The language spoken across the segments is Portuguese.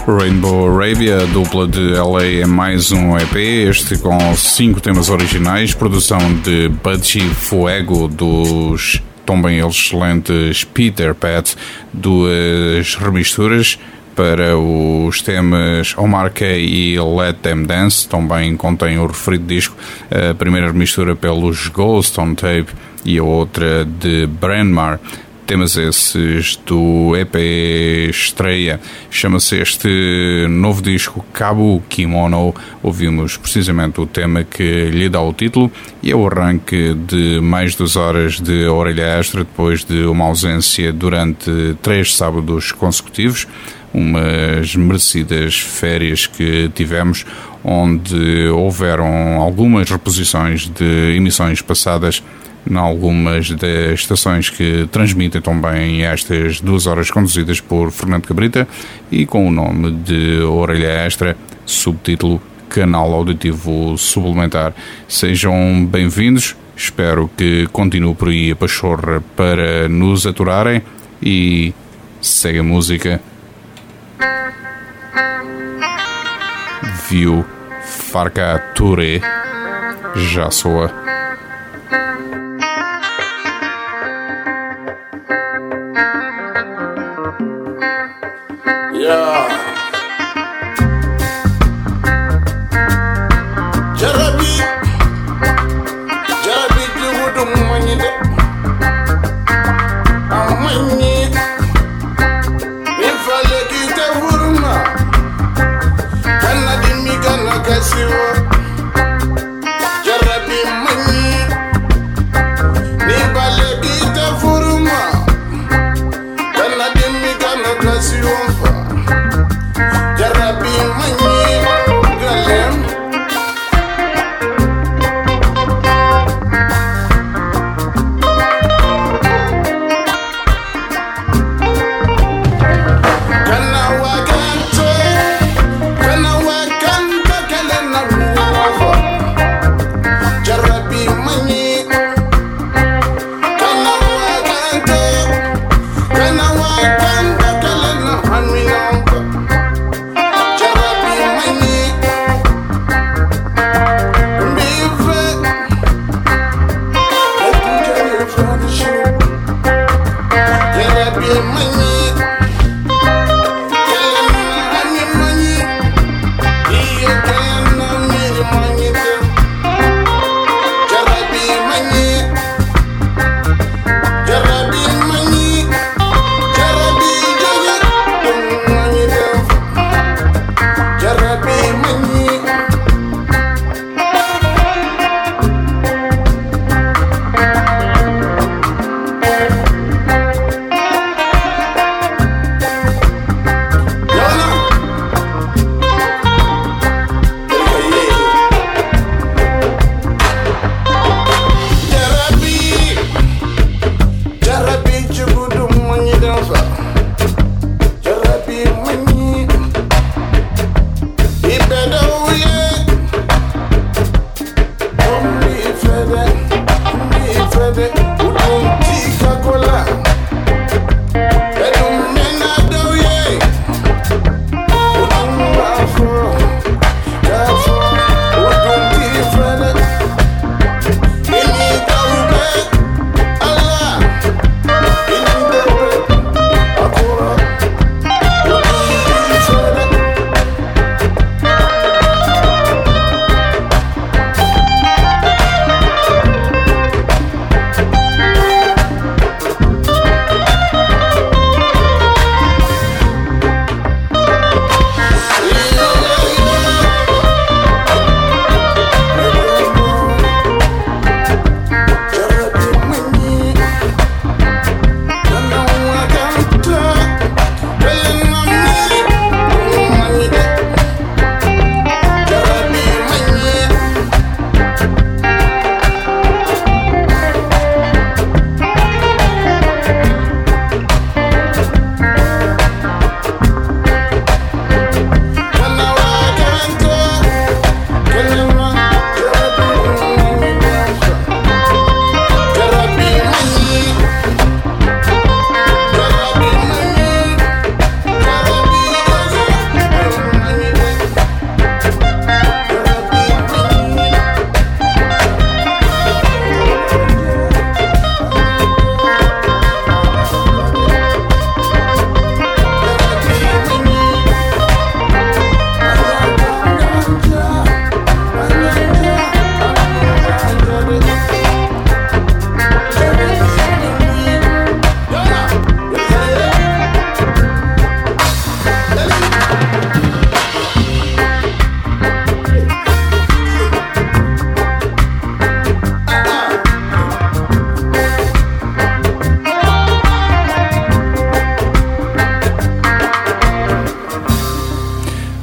Rainbow Arabia, dupla de LA, é mais um EP, este com 5 temas originais, produção de Budgie Fuego, dos também excelentes Peter Pat, duas remisturas para os temas Omar K e Let Them Dance, também contém o referido disco, a primeira remistura pelos Ghost on Tape e a outra de Brandmar. Temas esses do EP estreia, chama-se este novo disco Kabu Kimono. Ouvimos precisamente o tema que lhe dá o título e é o arranque de mais 2 horas de orelha extra depois de uma ausência durante 3 sábados consecutivos, umas merecidas férias que tivemos, onde houveram algumas reposições de emissões passadas em algumas das estações que transmitem também estas 2 horas conduzidas por Fernando Cabrita e com o nome de Orelha Extra, subtítulo Canal Auditivo Suplementar. Sejam bem-vindos, espero que continue por aí a pachorra para nos aturarem e segue a música. Viu Farka Touré, já soa.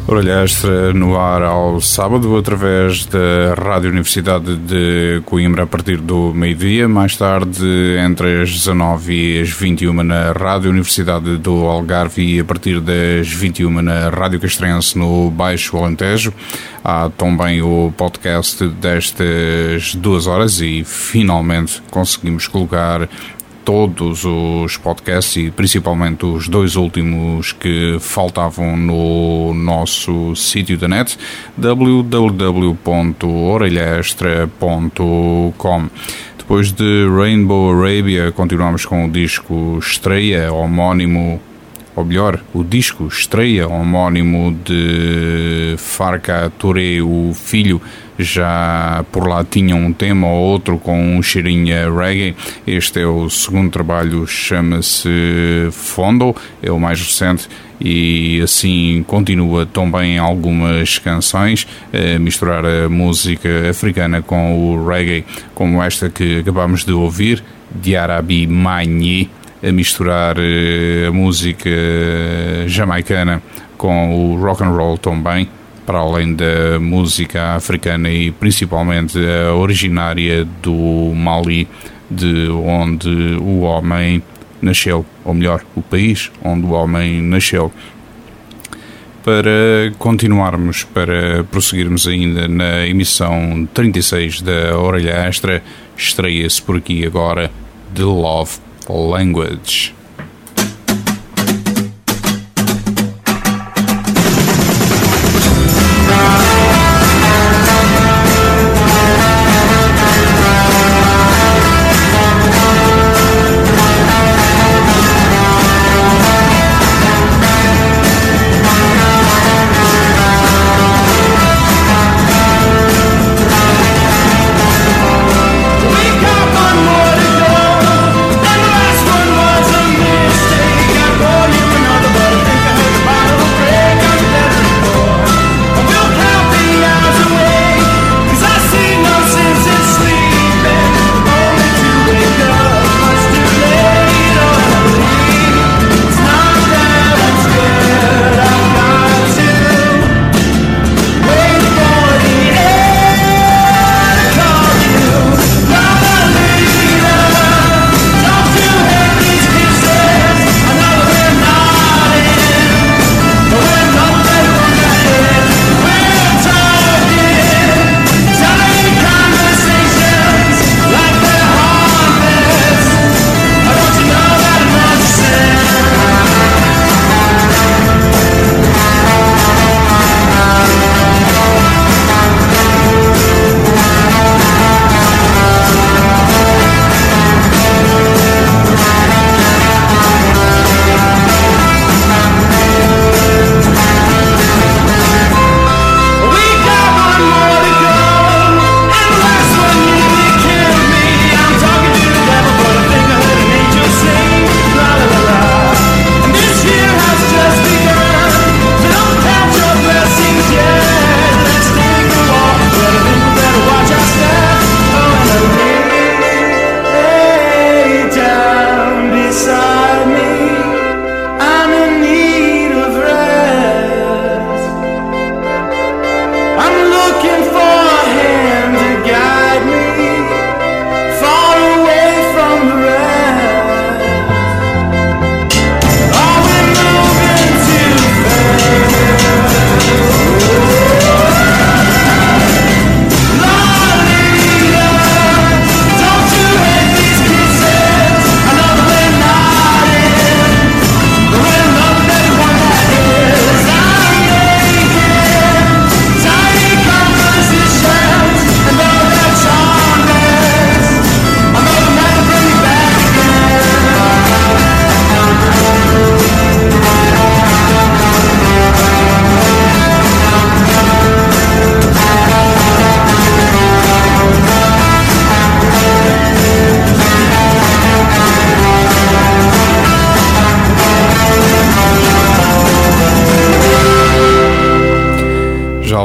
Orelha Extra no ar ao sábado através da Rádio Universidade de Coimbra a partir do meio-dia, mais tarde entre as 19 e as 21 na Rádio Universidade do Algarve e a partir das 21 na Rádio Castrense no Baixo Alentejo. Há também o podcast destas 2 horas e finalmente conseguimos colocar todos os podcasts e principalmente os 2 últimos que faltavam no nosso sítio da net, www.orelhaextra.com. Depois de Rainbow Arabia, continuamos com o disco estreia homónimo, ou melhor, o disco estreia homónimo de Farka Touré, o filho. Já por lá tinha um tema ou outro com um cheirinho a reggae. Este é o segundo trabalho, chama-se Fondo, é o mais recente e assim continua também algumas canções a misturar a música africana com o reggae, como esta que acabamos de ouvir, Diarabi Magni, a misturar a música jamaicana com o rock and roll também, para além da música africana e principalmente a originária do Mali, de onde o homem nasceu, ou melhor, o país onde o homem nasceu. Para continuarmos, para prosseguirmos ainda na emissão 36 da Orelha Extra, estreia-se por aqui agora The Love Language. We got one more to go, and the last one was a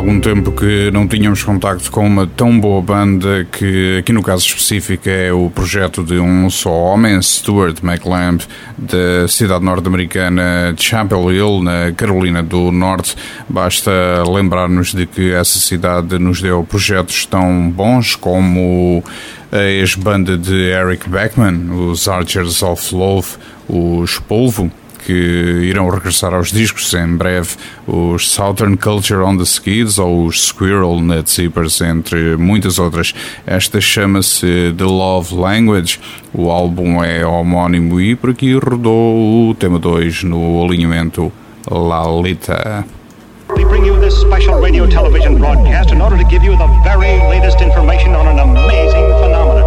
algum tempo que não tínhamos contacto com uma tão boa banda que, aqui no caso específico, é o projeto de um só homem, Stuart McLamb, da cidade norte-americana de Chapel Hill, na Carolina do Norte. Basta lembrar-nos de que essa cidade nos deu projetos tão bons como a ex-banda de Eric Beckman, os Archers of Love, os Polvo, que irão regressar aos discos em breve, os Southern Culture on the Skids ou os Squirrel Nut Zippers, entre muitas outras. Esta chama-se The Love Language, o álbum é homónimo e por aqui rodou o tema 2 no alinhamento Lalita. We bring you this special radio television broadcast in order to give you the very latest information on an amazing phenomenon.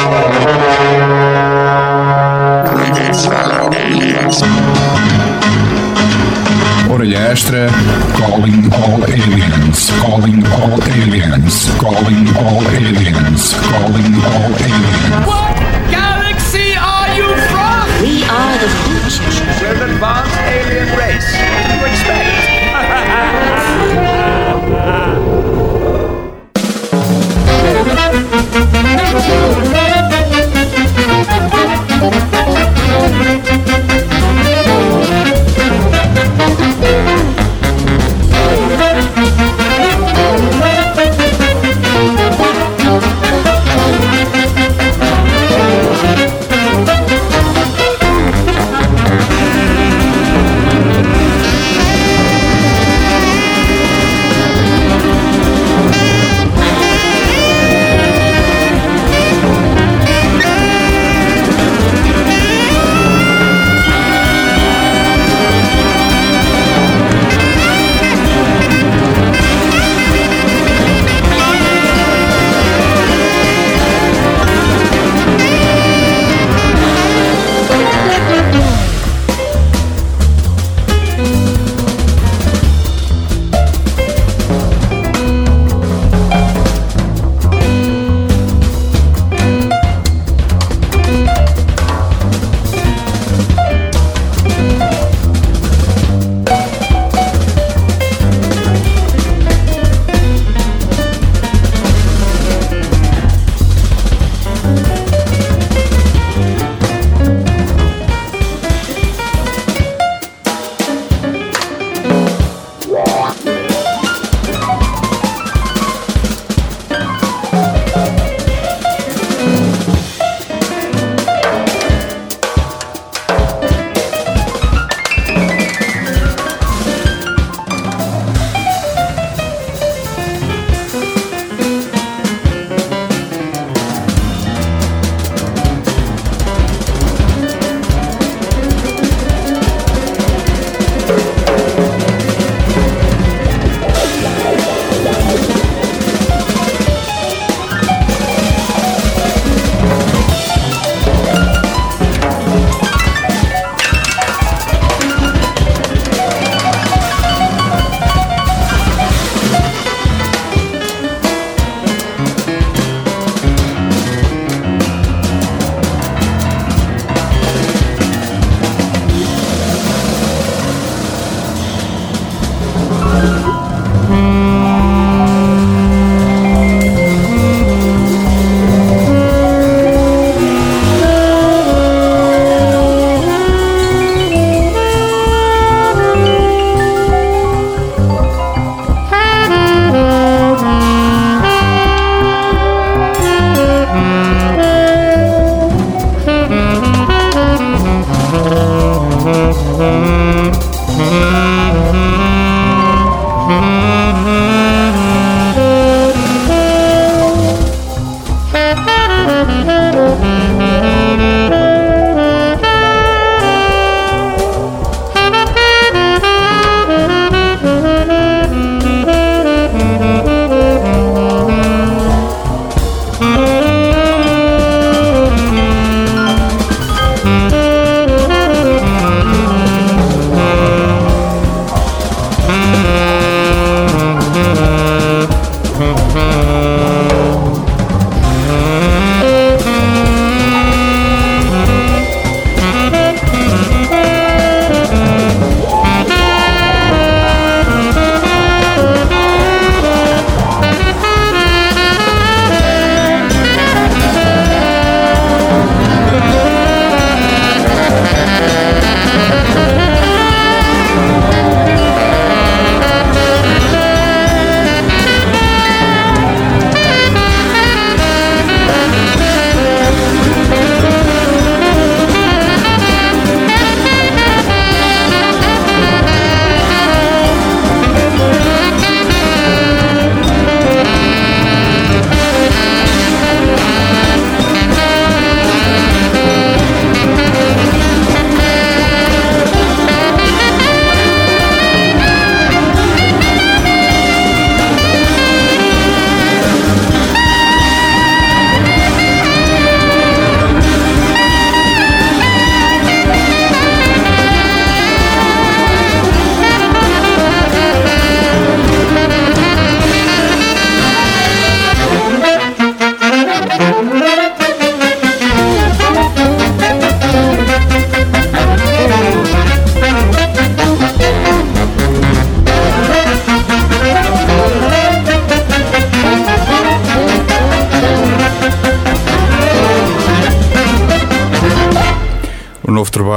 Orelha extra, calling all aliens, calling all aliens, calling all aliens, calling all aliens. What galaxy are you from? We are the future. We're an advanced alien race. What do you expect?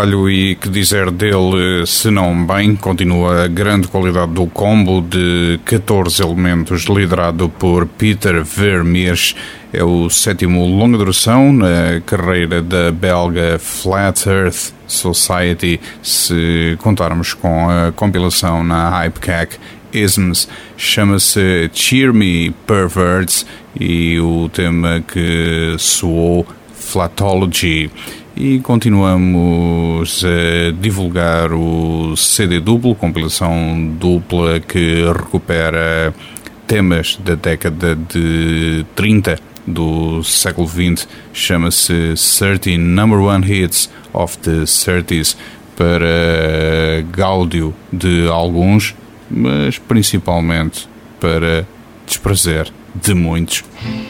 trabalho e que dizer dele, se não bem, continua a grande qualidade do combo de 14 elementos liderado por Peter Vermeers. É o 7º longa duração na carreira da belga Flat Earth Society, se contarmos com a compilação na Hypecac Isms. Chama-se Cheer Me Perverts e o tema que soou Flatology. E continuamos a divulgar o CD duplo, compilação dupla que recupera temas da década de 30 do século XX. Chama-se 30 Number One Hits of the 30s, para gáudio de alguns, mas principalmente para desprazer de muitos.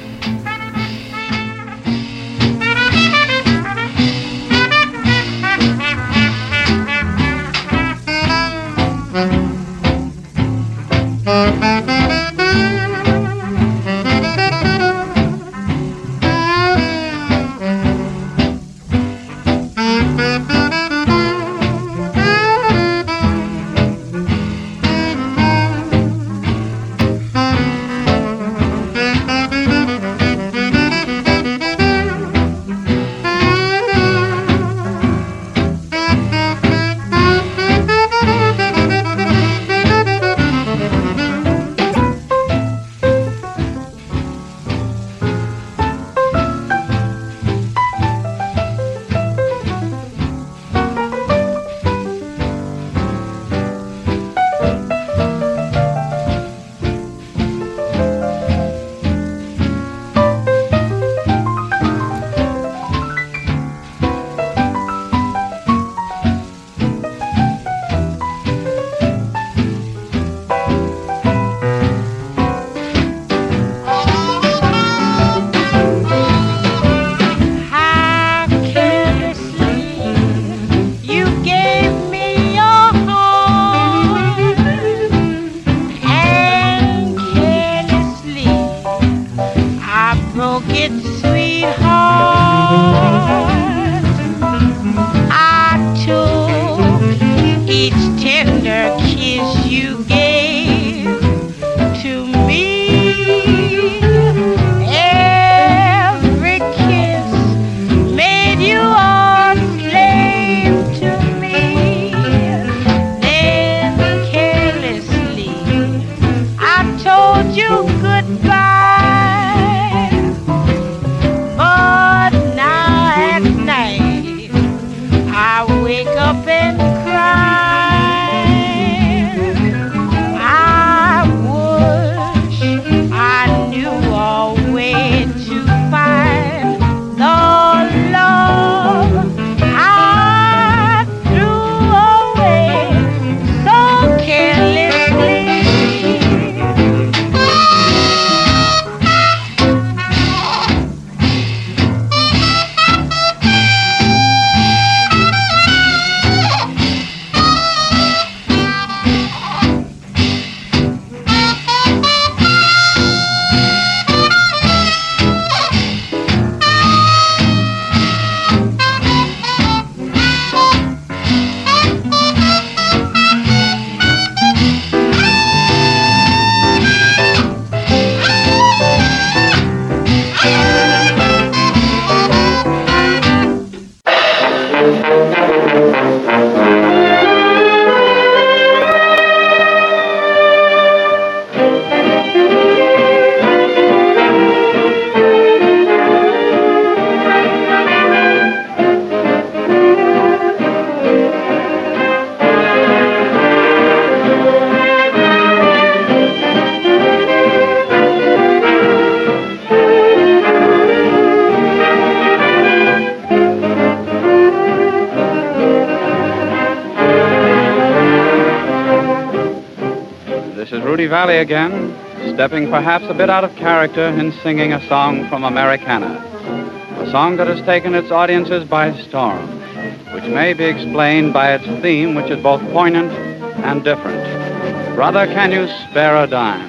Valley again, stepping perhaps a bit out of character in singing a song from Americana, a song that has taken its audiences by storm, which may be explained by its theme, which is both poignant and different. Brother, can you spare a dime?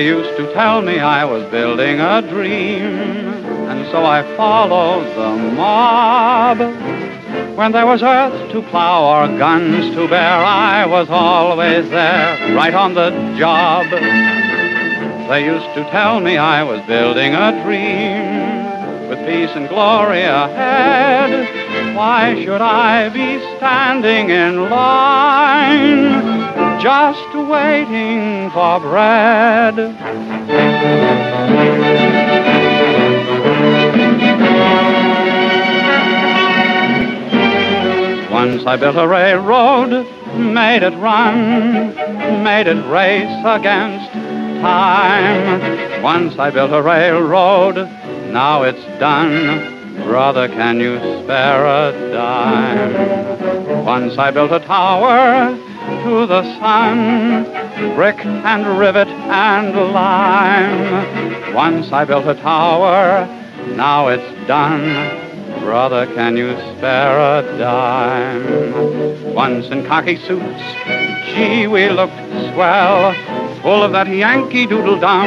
They used to tell me I was building a dream, and so I followed the mob. When there was earth to plow or guns to bear, I was always there, right on the job. They used to tell me I was building a dream, with peace and glory ahead. Why should I be standing in line, just waiting for bread? Once I built a railroad, made it run, made it race against time. Once I built a railroad, now it's done. Brother, can you spare a dime? Once I built a tower to the sun, brick and rivet and lime. Once I built a tower, now it's done. Brother, can you spare a dime? Once in khaki suits, gee, we looked swell, full of that Yankee Doodle-Dum.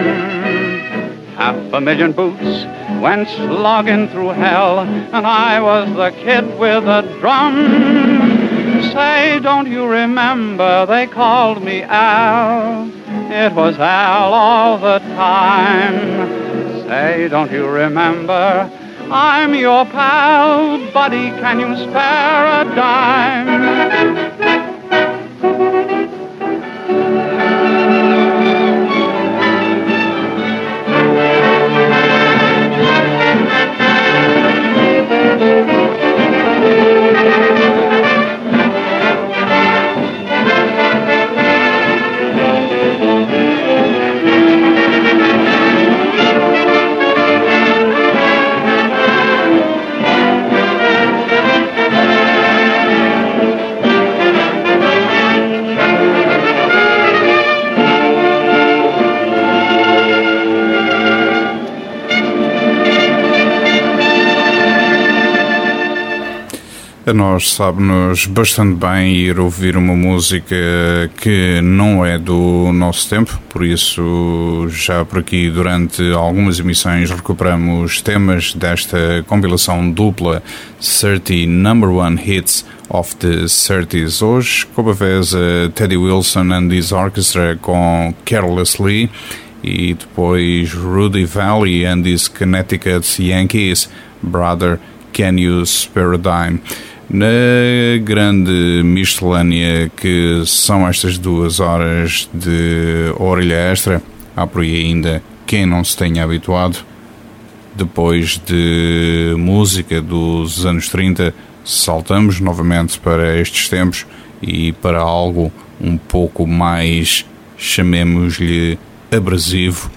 500,000 boots went slogging through hell, and I was the kid with a drum. Say, don't you remember they called me Al? It was Al all the time. Say, don't you remember I'm your pal, buddy, can you spare a dime? A nós sabe-nos bastante bem ir ouvir uma música que não é do nosso tempo, por isso já por aqui durante algumas emissões recuperamos temas desta compilação dupla 30 Number One Hits of the 30s. Hoje, como a vez, Teddy Wilson and his Orchestra com Carelessly, e depois Rudy Valley and his Connecticut Yankees, Brother, Can You Spare a Dime? Na grande miscelânea que são estas 2 horas de orelha extra, há por aí ainda quem não se tenha habituado. Depois de música dos anos 30, saltamos novamente para estes tempos e para algo um pouco mais, chamemos-lhe, abrasivo.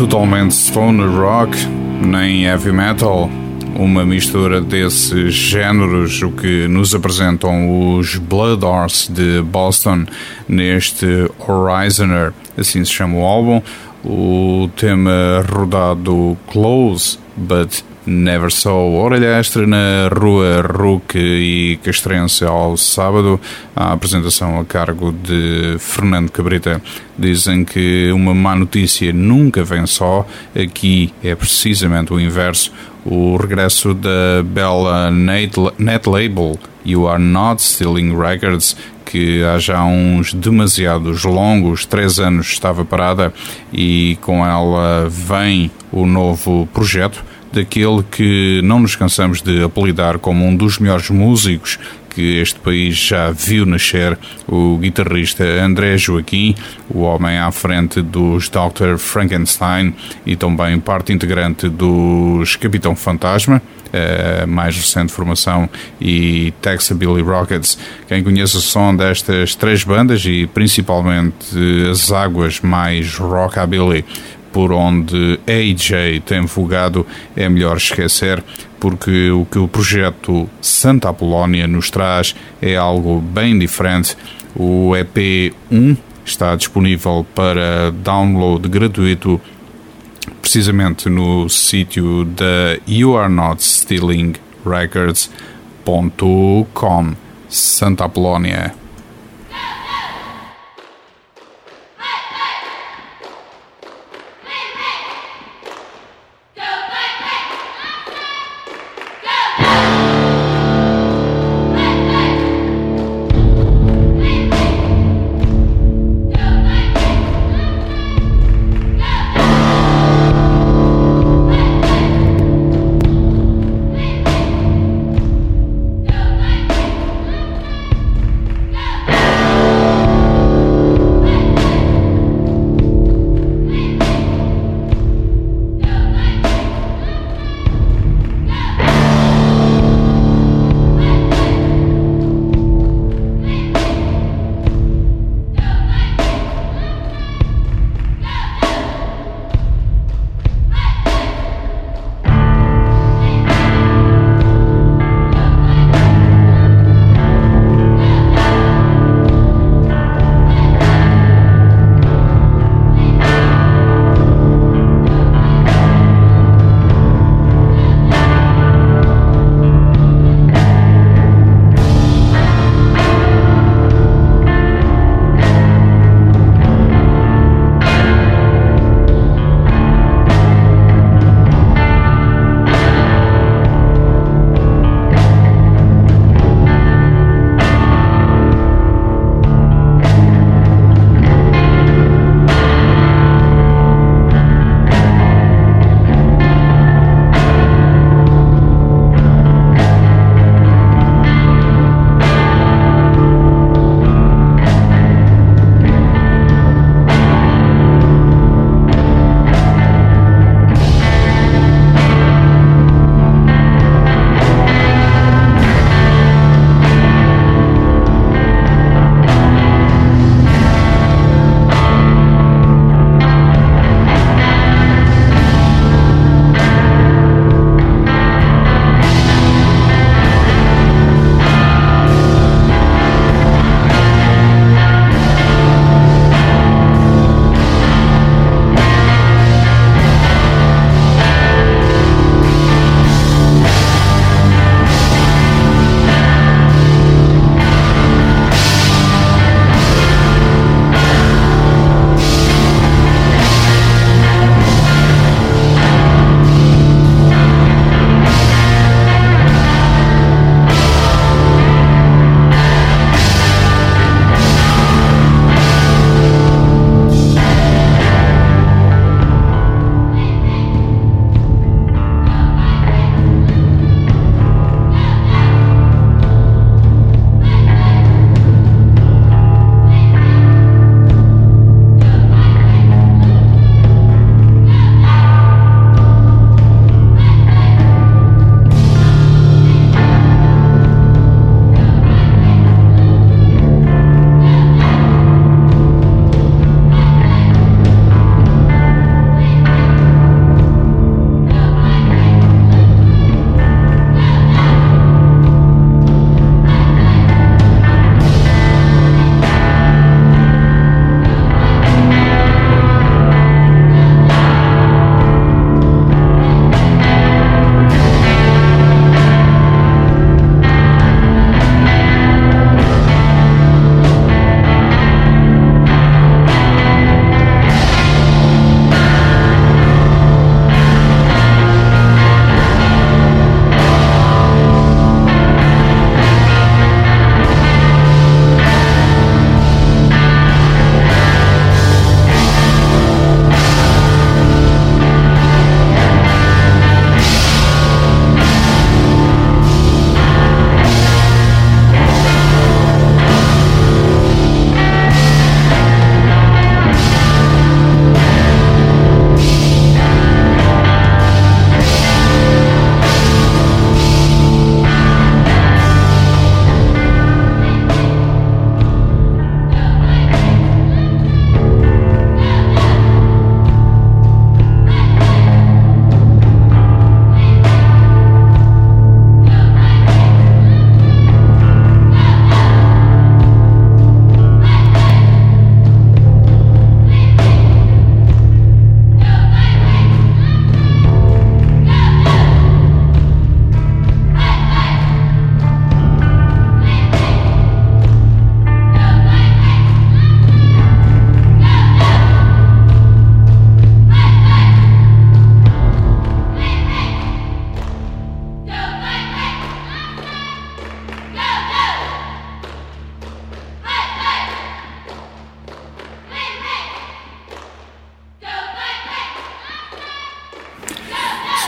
totalmente stoner rock, nem heavy metal, uma mistura desses géneros, o que nos apresentam os Blood Horse de Boston neste Horizoner, assim se chama o álbum. O tema rodado Close But Never So. Orelha extra na Rua Ruque e Castrense ao sábado. A apresentação a cargo de Fernando Cabrita. Dizem que uma má notícia nunca vem só. Aqui é precisamente o inverso. O regresso da bela net label You Are Not Stealing Records, que há já uns demasiados longos 3 anos estava parada, e com ela vem o novo projeto daquele que não nos cansamos de apelidar como um dos melhores músicos que este país já viu nascer, o guitarrista André Joaquim, o homem à frente dos Dr. Frankenstein e também parte integrante dos Capitão Fantasma, a mais recente formação, e Texabilly Rockets. Quem conhece o som destas 3 bandas e principalmente as águas mais rockabilly por onde AJ tem vogado, é melhor esquecer, porque o que o projeto Santa Apolónia nos traz é algo bem diferente. O EP 1 está disponível para download gratuito precisamente no sítio da youarenotsstealingrecords.com. Santa Apolónia.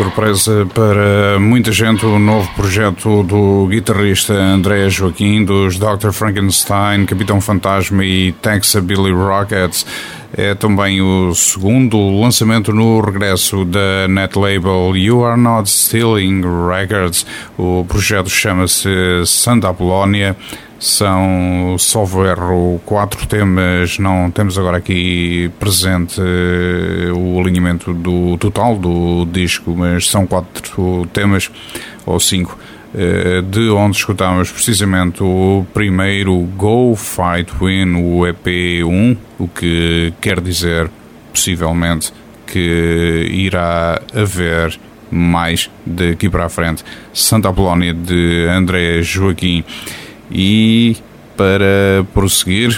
surpresa para muita gente o novo projeto do guitarrista André Joaquim, dos Dr. Frankenstein, Capitão Fantasma e Texabilly Rockets. É também o segundo lançamento no regresso da net label You Are Not Stealing Records. O projeto chama-se Santa Apolónia. São, salvo erro, 4 temas. Não temos agora aqui presente o alinhamento do total do disco, mas são 4 temas, ou 5, de onde escutámos precisamente o primeiro, Go Fight Win, o EP1, o que quer dizer, possivelmente, que irá haver mais daqui para a frente. Santa Apolónia, de André Joaquim. E para prosseguir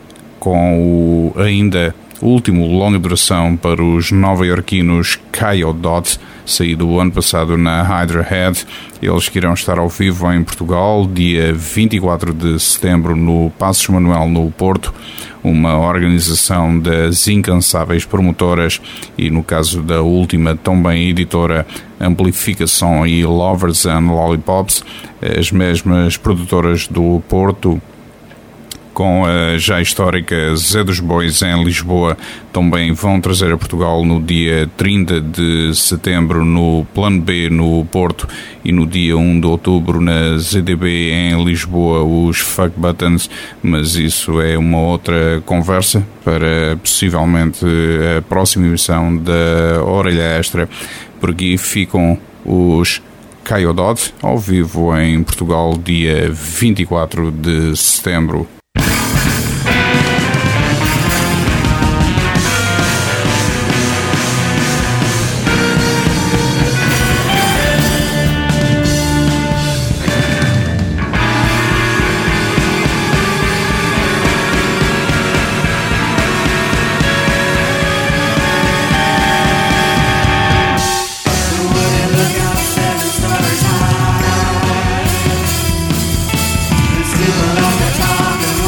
com o ainda último longa duração para os nova-iorquinos Kyodot, saído o ano passado na Hydra Head, eles que irão estar ao vivo em Portugal, dia 24 de setembro, no Passos Manuel, no Porto, uma organização das incansáveis promotoras e, no caso da última, também editora Amplificação e Lovers and Lollipops, as mesmas produtoras do Porto, com a já histórica Zé dos Bois em Lisboa, também vão trazer a Portugal no dia 30 de setembro no Plano B no Porto e no dia 1 de outubro na ZDB em Lisboa, os Fuck Buttons, mas isso é uma outra conversa para possivelmente a próxima emissão da Orelha Extra. Por aqui ficam os Kyodot ao vivo em Portugal, dia 24 de setembro. Still on the top.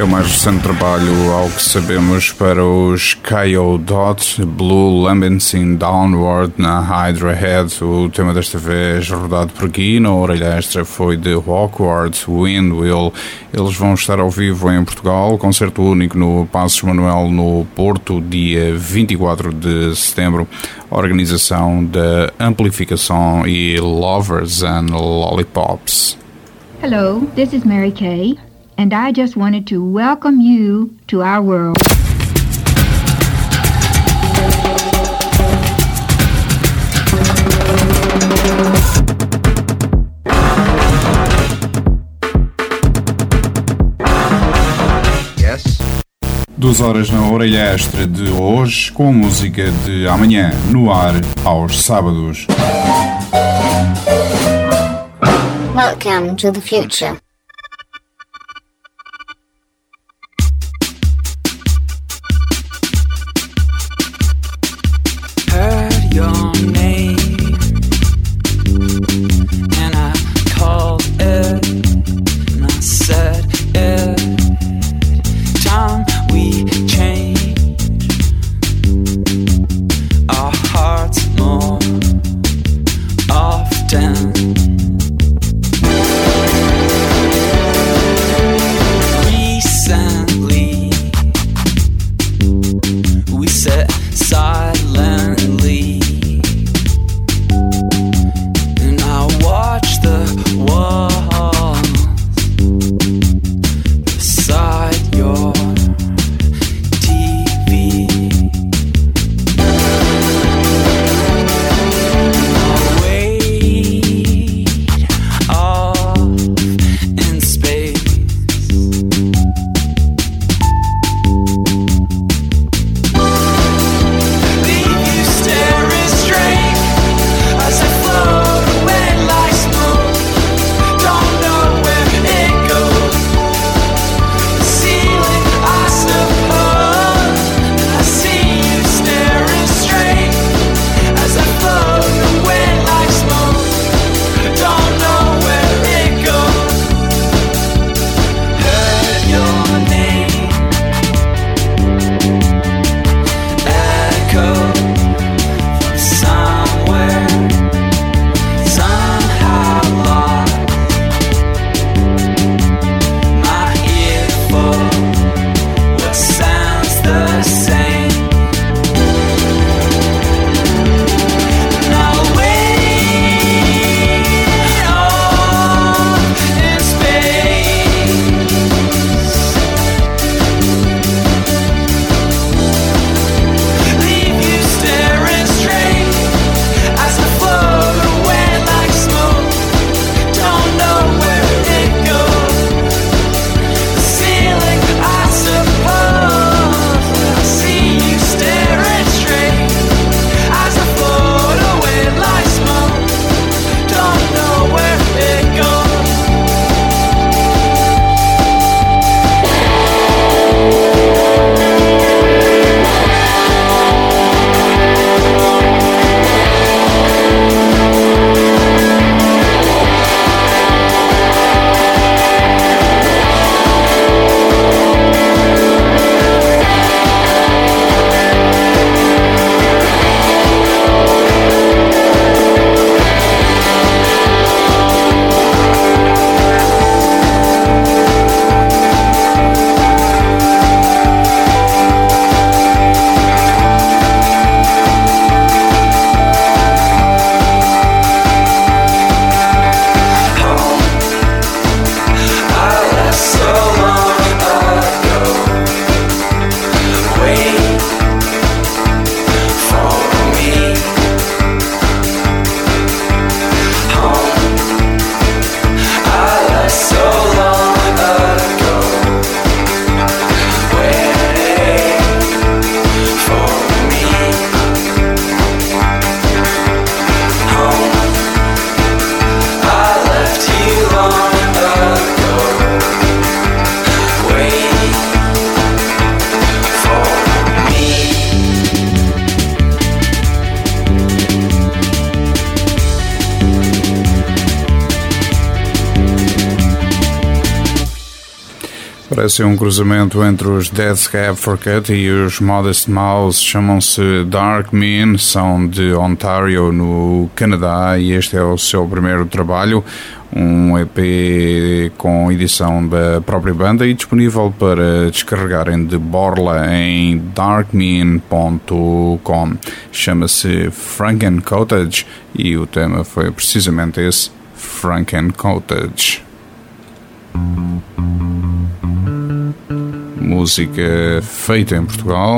É o mais recente trabalho, ao que sabemos, para os K.O. Dot, Blue Lambenzin Downward na Hydra Head. O tema desta vez rodado por aqui na orelha extra foi de Awkward Windwheel. Eles vão estar ao vivo em Portugal, concerto único no Passos Manuel no Porto, dia 24 de setembro. Organização da Amplificação e Lovers and Lollipops. Hello, this is Mary Kay, and I just wanted to welcome you to our world. Yes. 2 horas na orelha extra de hoje, com a música de amanhã no ar aos sábados. Welcome to the future. Heard your name and I called it and I said it. Time we change our hearts more often. Parece um cruzamento entre os Death Cab for Cutie e os Modest Mouse. Chamam-se Dark Men, são de Ontario, no Canadá, e este é o seu primeiro trabalho, um EP com edição da própria banda e disponível para descarregarem de borla em darkmen.com. Chama-se Franken Cottage e o tema foi precisamente esse, Franken Cottage. Música feita em Portugal.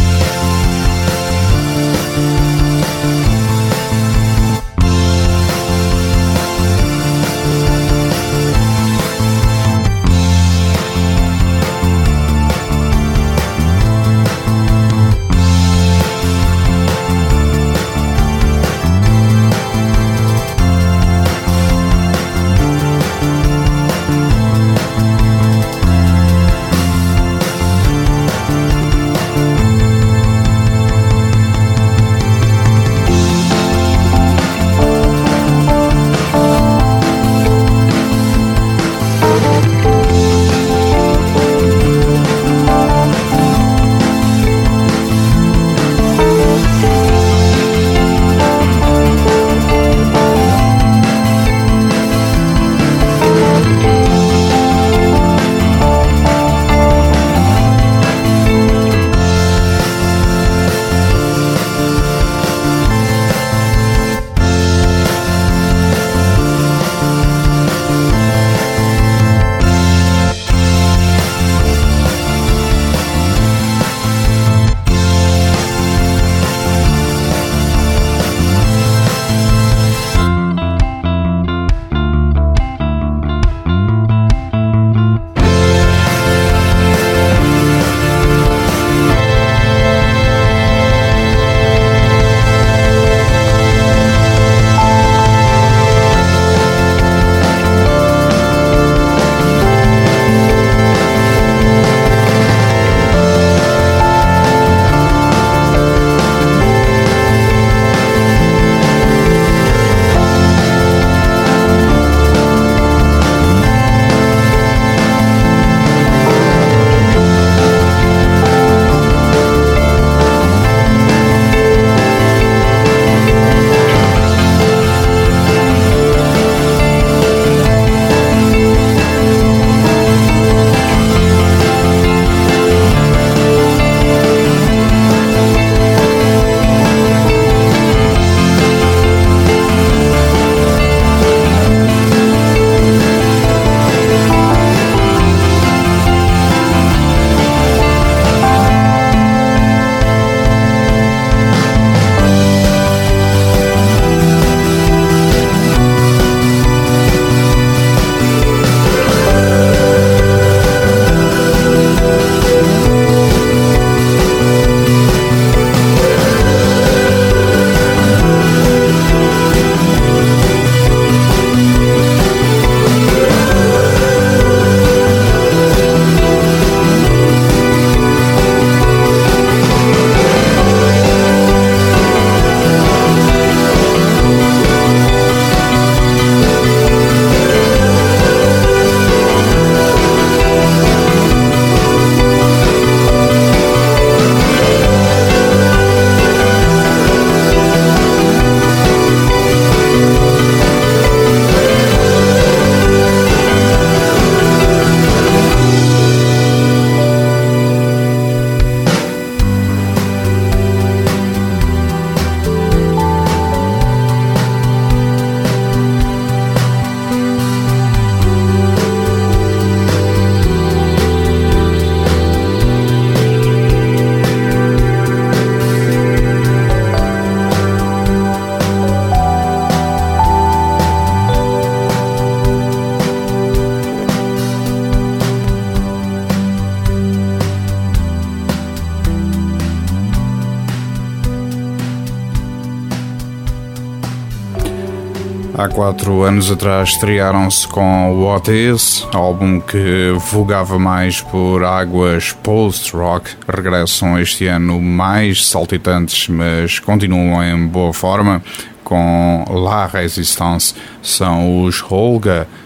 Há 4 anos atrás estrearam-se com What Is, álbum que vogava mais por águas post-rock. Regressam este ano mais saltitantes, mas continuam em boa forma, com La Resistance. São os Olga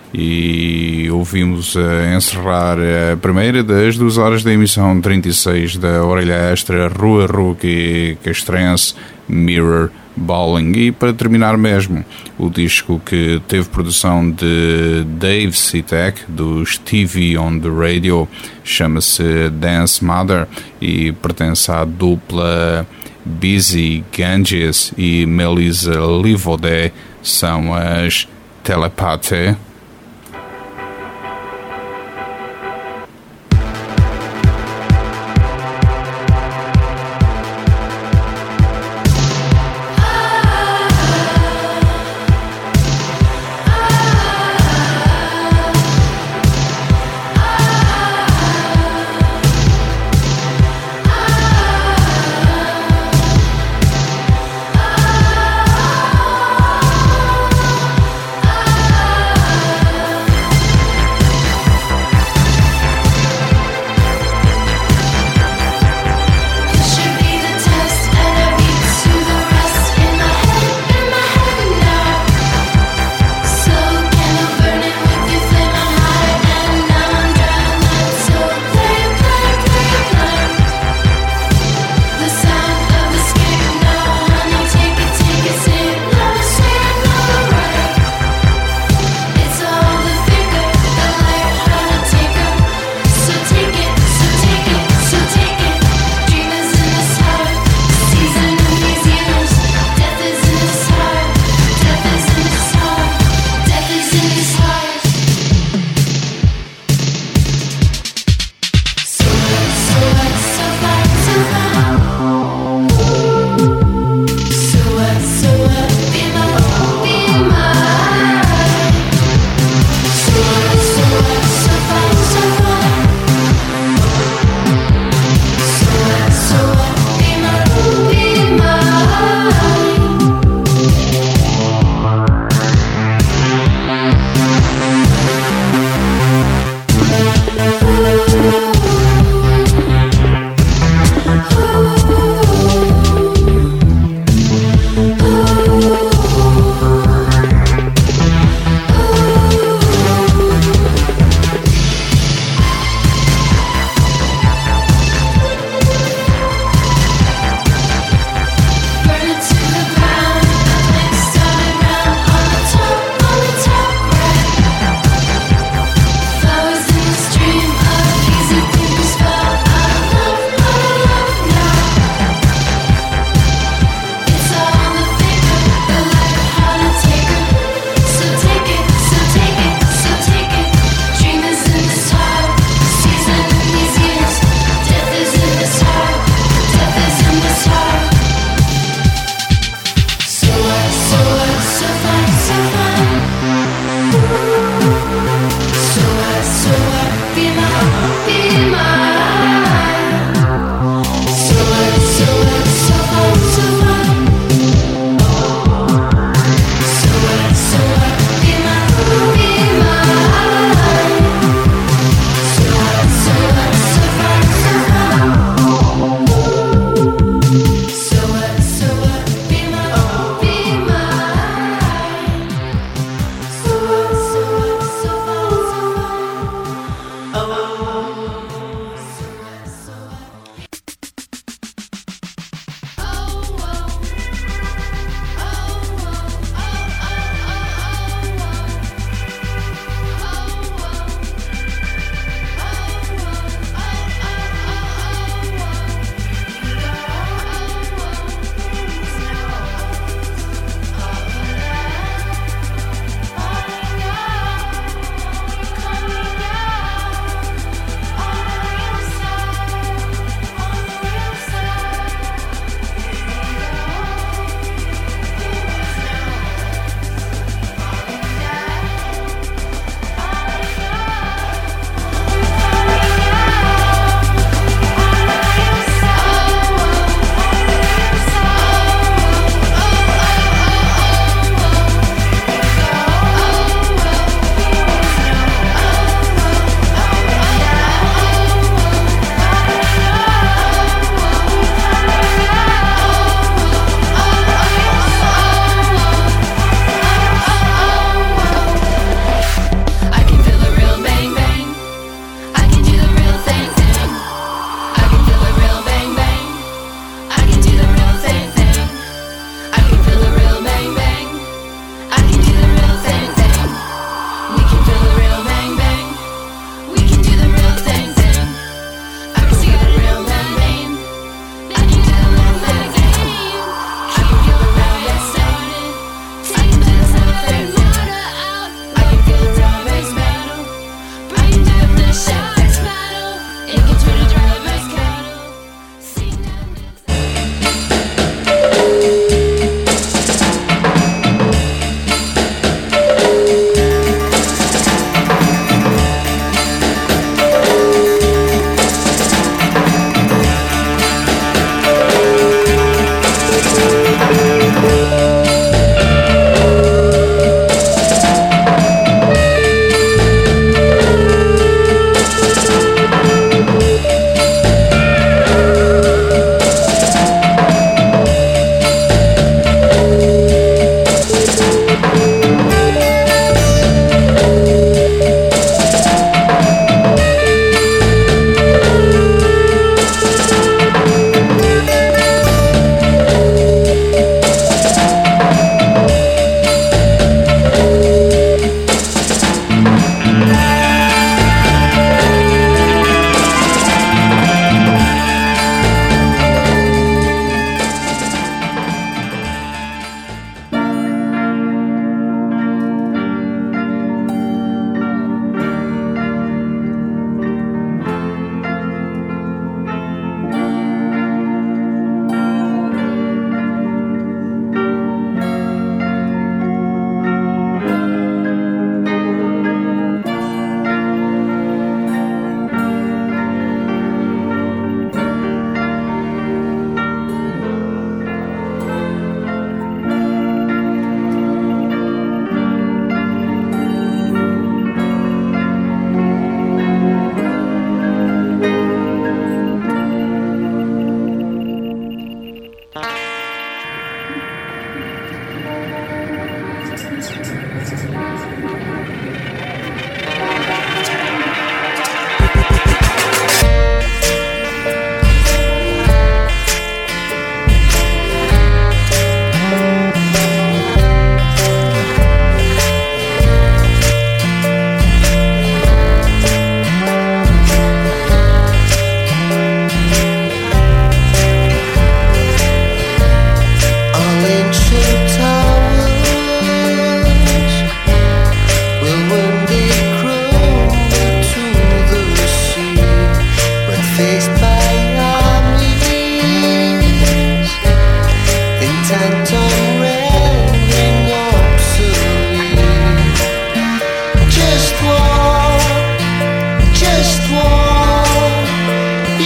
E ouvimos a encerrar a primeira das 2 horas da emissão 36 da Orelha Extra, Rua Rookie Castrense, Mirror Bowling. E para terminar mesmo, o disco que teve produção de Dave Sitek, do Stevie on the Radio, chama-se Dance Mother e pertence à dupla Busy Ganges e Melissa Livaudet, são as Telepathe.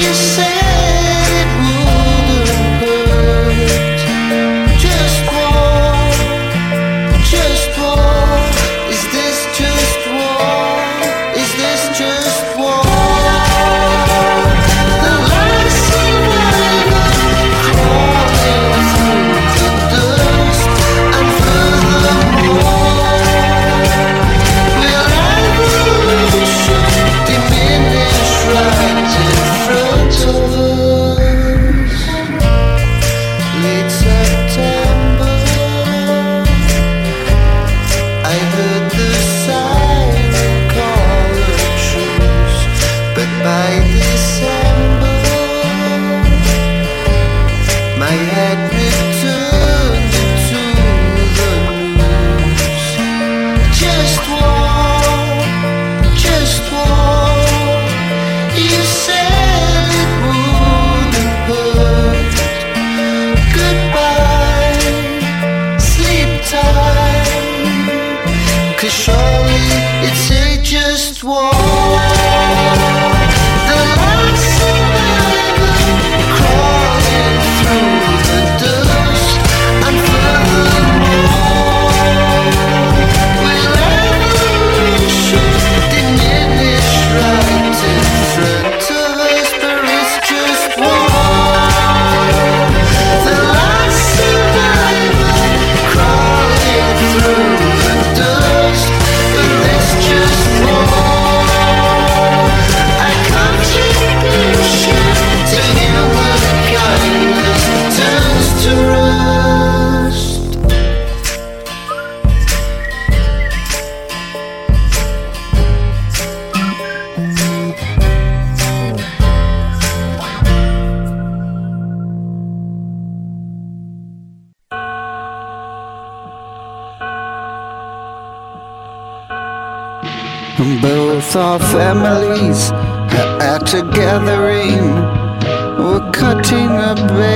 Both our families are at a gathering. We're cutting a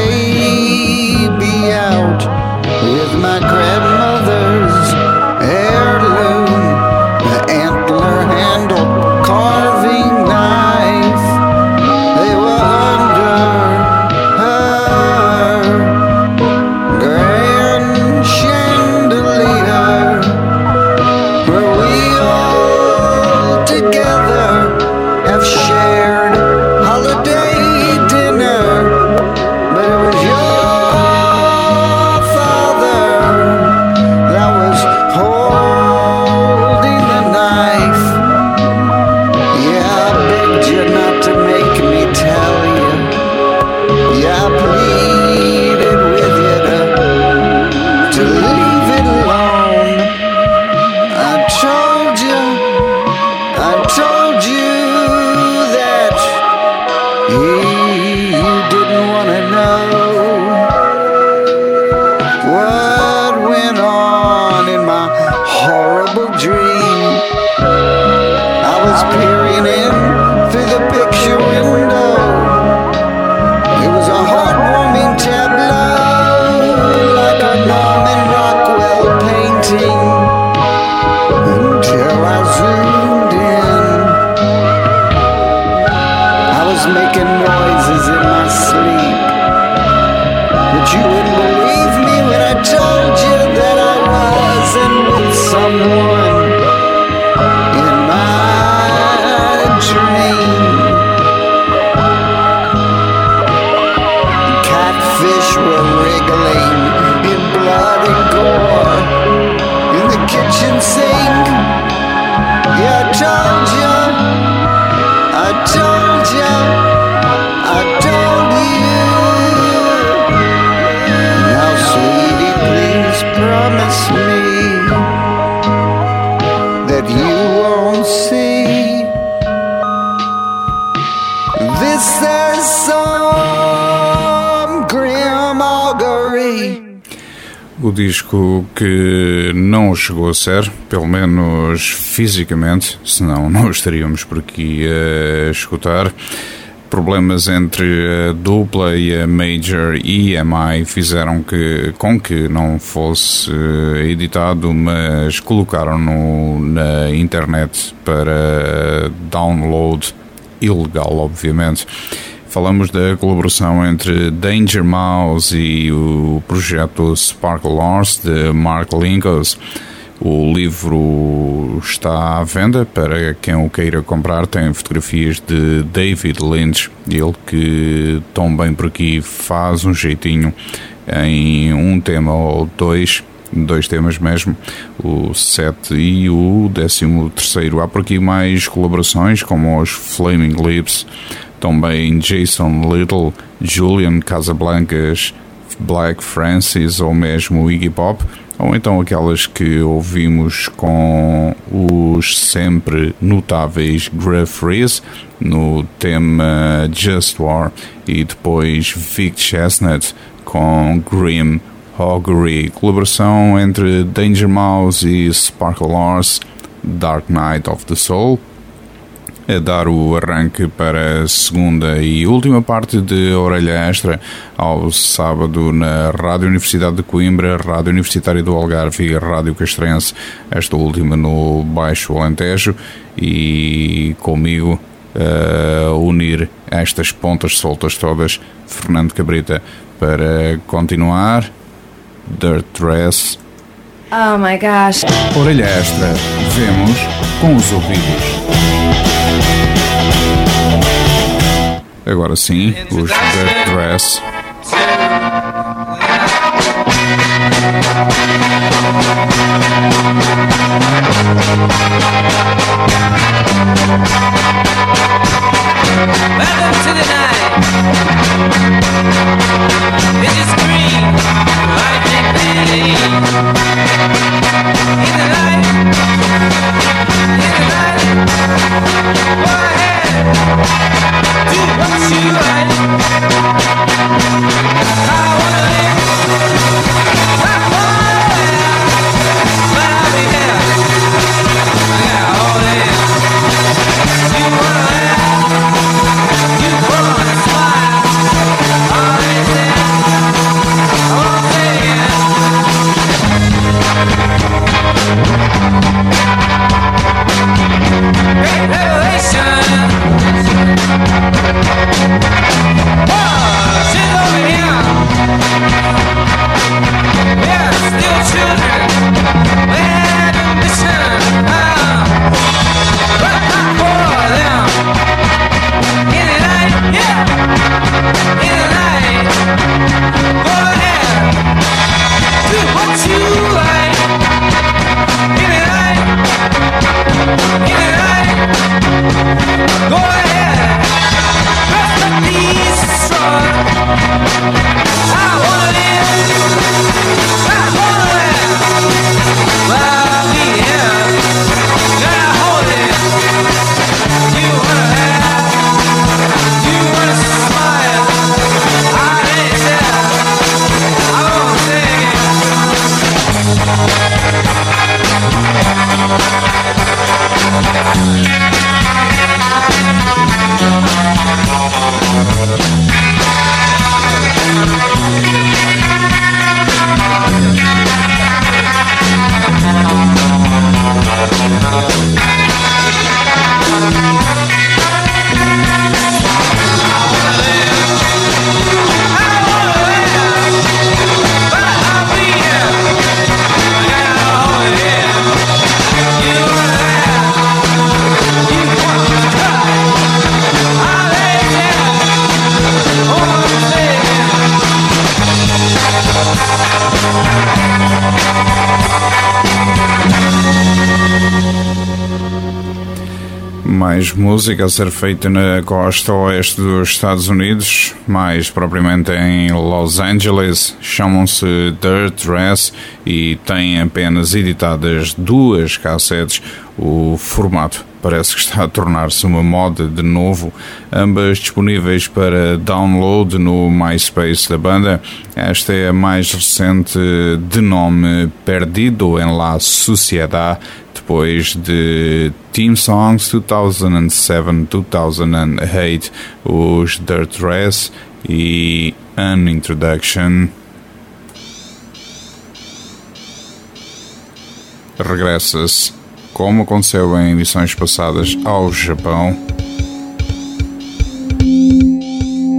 baby out with my grandmother's heirloom, the antler-handled carving knife. They were under her grand chandelier, where we all together have shared holiday dinner. But it was your father that was holding the knife. Yeah, I begged you not to make me tell you. Yeah, I pleaded with you to leave it alone. I told you that you didn't want to know what went on in my horrible dream. I was peering in through the picture window. It was a heartwarming tableau, like a Norman Rockwell painting, until I zoomed in. I was making noises in my sleep, but you wouldn't believe me when I told you that I wasn't with someone in my dream. Catfish were wriggling in blood and gore in the kitchen sink. Yeah, I told you. Now, sweetie, please promise me that you won't see this as some grim augury. O disco que não chegou a ser, pelo menos fisicamente, senão não estaríamos por aqui a escutar. Problemas entre a dupla e a Major EMI fizeram com que não fosse editado, mas colocaram-no na internet para download ilegal, obviamente. Falamos da colaboração entre Danger Mouse e o projeto Sparkle Horse de Mark Linkous. O livro está à venda para quem o queira comprar. Tem fotografias de David Lynch, ele que tão bem por aqui faz um jeitinho em um tema ou dois temas mesmo, o 7 e o 13º. Há por aqui mais colaborações como os Flaming Lips, também Jason Little, Julian Casablancas, Black Francis ou mesmo Iggy Pop, ou então aquelas que ouvimos com os sempre notáveis Gruff Rhys no tema Just War, e depois Vic Chestnut com Grim Augury. Colaboração entre Danger Mouse e Sparkle Horse, Dark Night of the Soul, a dar o arranque para a segunda e última parte de Orelha Extra ao sábado na Rádio Universidade de Coimbra, Rádio Universitária do Algarve e Rádio Castrense, esta última no Baixo Alentejo, e comigo a unir estas pontas soltas todas, Fernando Cabrita, para continuar. Dirt Dress. Oh my gosh. Orelha Extra, vemos com os ouvidos. Agora sim, os Dirt Dress. Welcome to the night. It is green, light and clean. In the light, go ahead, do what you like. I wanna live, I wanna live, but I'll be here. Yeah, all in. You wanna laugh, you wanna smile. All in there, all there. Great revelation. Oh, sit over here. We're still children. We have ambition. But not for them. In the night, yeah. In the night. Go ahead. Do what you like. In the night. In the night. Go ahead. Rest the peace strong. I wanna live. I wanna live. But I'll be here. Gotta hold it. You wanna laugh. You wanna smile. I ain't there. I won't sing Mais música a ser feita na costa oeste dos Estados Unidos, mais propriamente em Los Angeles. Chamam-se Dirt Dress e têm apenas editadas 2 cassetes. O formato parece que está a tornar-se uma moda de novo, ambas disponíveis para download no MySpace da banda. Esta é a mais recente, de nome Perdido en la Sociedad, depois de Team Songs 2007-2008, os Dirt Dress e An Introduction. Regressa-se, como aconteceu em edições passadas, ao Japão.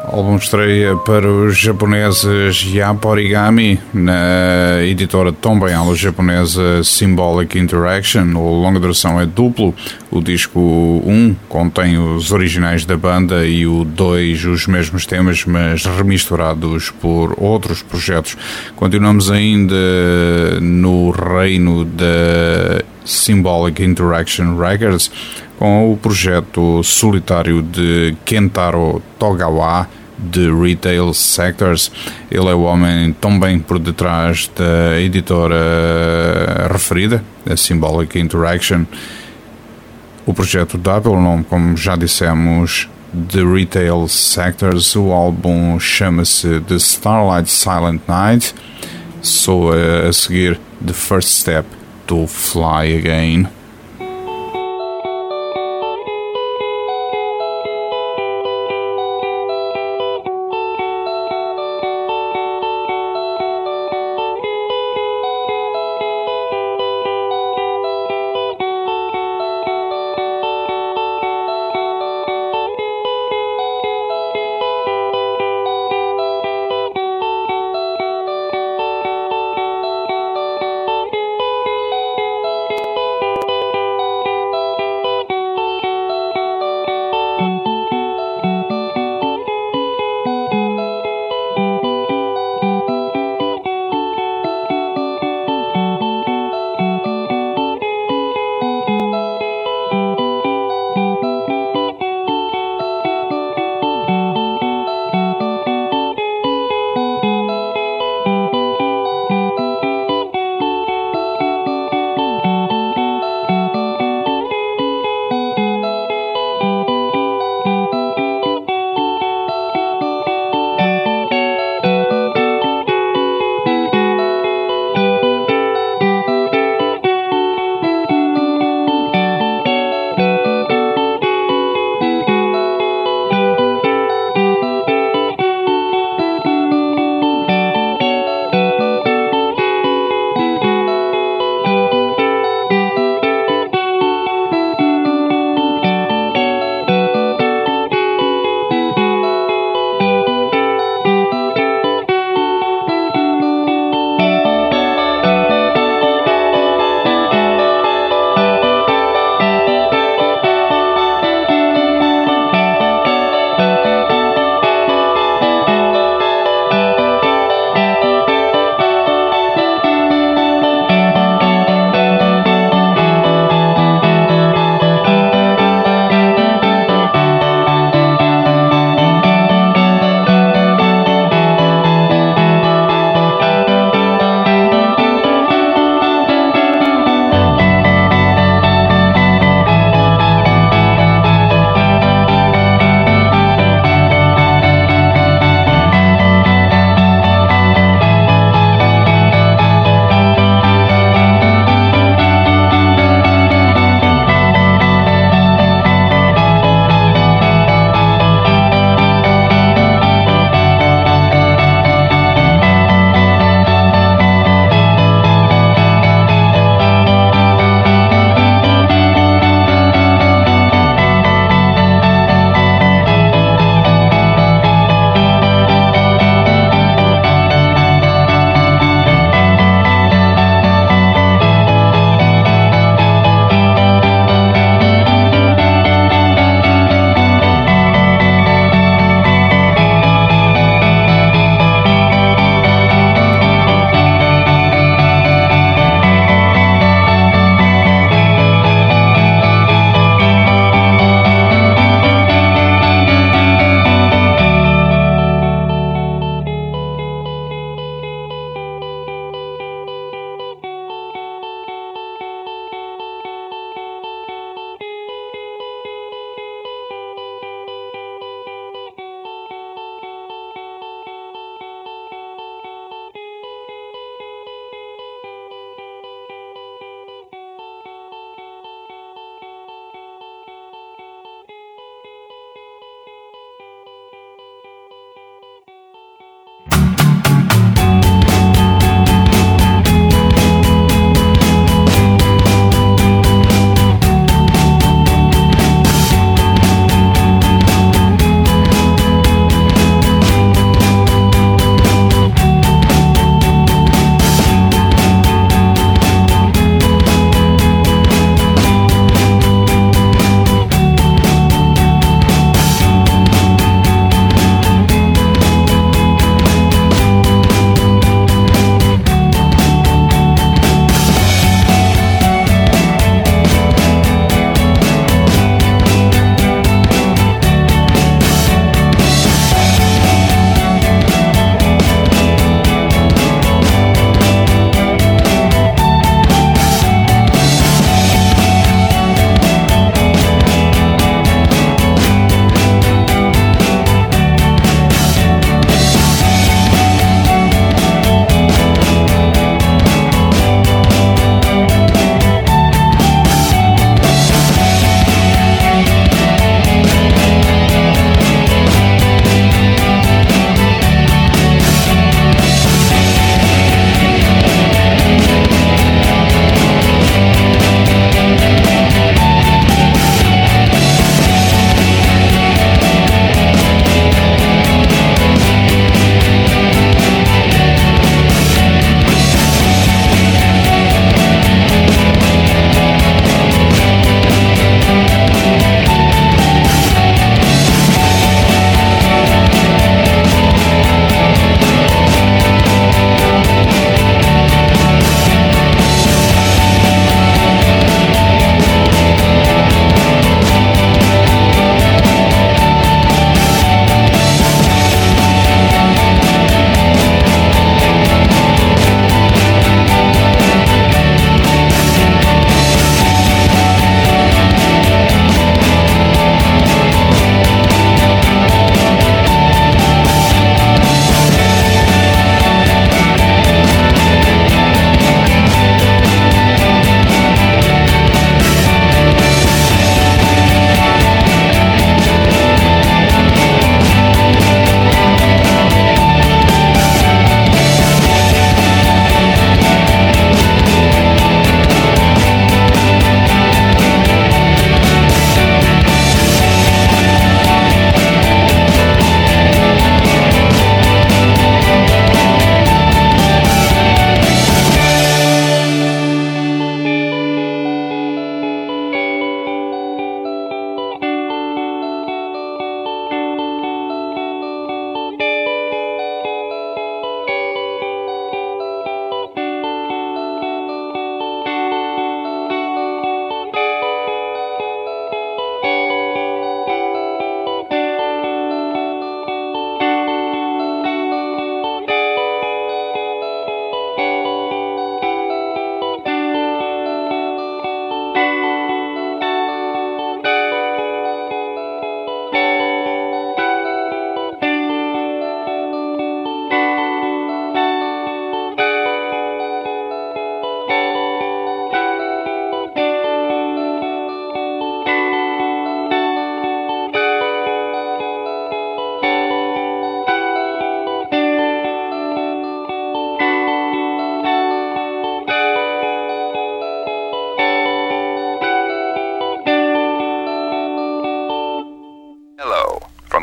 Álbum estreia para os japoneses Yap Origami, na editora também japonesa Symbolic Interaction. O longa duração é duplo. O disco 1 contém os originais da banda e o 2 os mesmos temas, mas remisturados por outros projetos. Continuamos ainda no reino da Symbolic Interaction Records, com o projeto solitário de Kentaro Togawa, de Retail Sectors. Ele é o homem também por detrás da editora referida, a Symbolic Interaction. O projeto dá pelo nome, como já dissemos, de Retail Sectors. O álbum chama-se The Starlight Silent Night. Soa a seguir The First Step to Fly Again.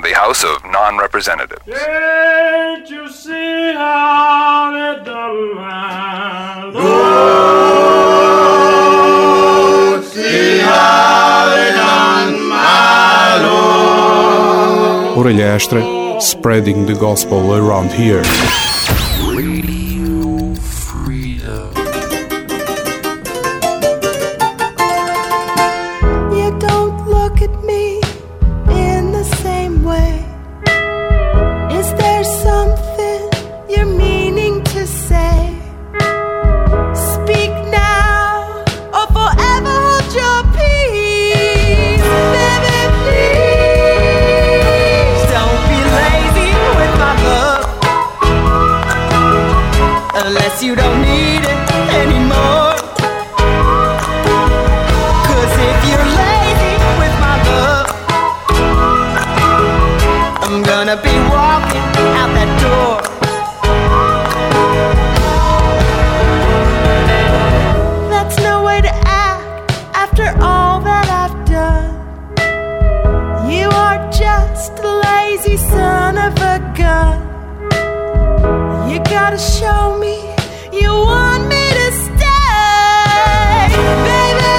the House of Non-Representatives. Can't you see how it done my Lord? See how it done my Lord. Orelha Extra, spreading the gospel around here. Radio Freedom. You don't look at me in the same way. Is there something you're meaning to say? Speak now or forever hold your peace. Baby, please don't be lazy with my love, unless you don't need it anymore. 'Cause if you're lazy with my love, I'm gonna be walking out that door. That's no way to act after all that I've done. You are just a lazy son of a gun. You gotta show me you want me to stay. Baby,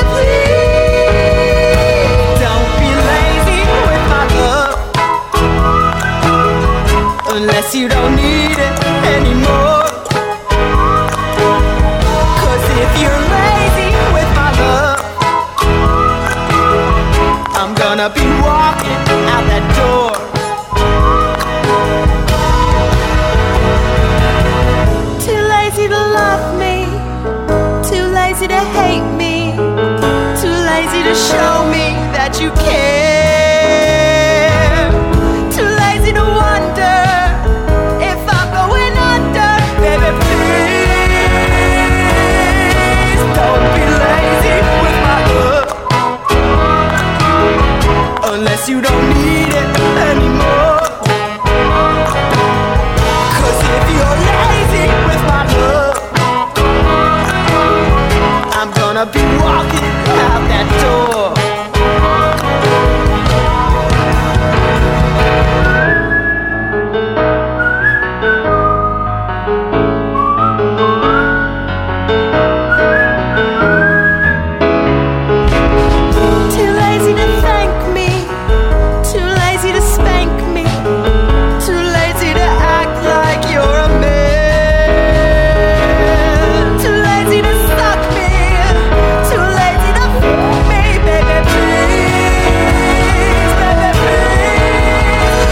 please don't be lazy with my love, unless you don't need it anymore. 'Cause if you're lazy with my love, I'm gonna be walking out that door. Too lazy to love me, too lazy to hate me, too lazy to show me that you care, too lazy to wonder if I'm going under. Baby, please don't be lazy with my love, unless you don't need it anymore. 'Cause if you're lazy with my love, I'm gonna be walking out that door. Too lazy to thank me, too lazy to spank me, too lazy to act like you're a man, too lazy to suck me, too lazy to fool me. Baby, please, baby, please,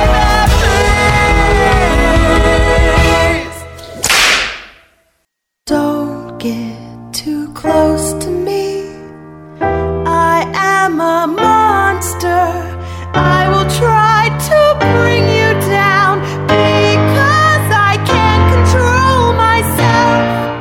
baby, please. Don't get too close to me. I am a monster. I will try to bring you down because I can't control myself.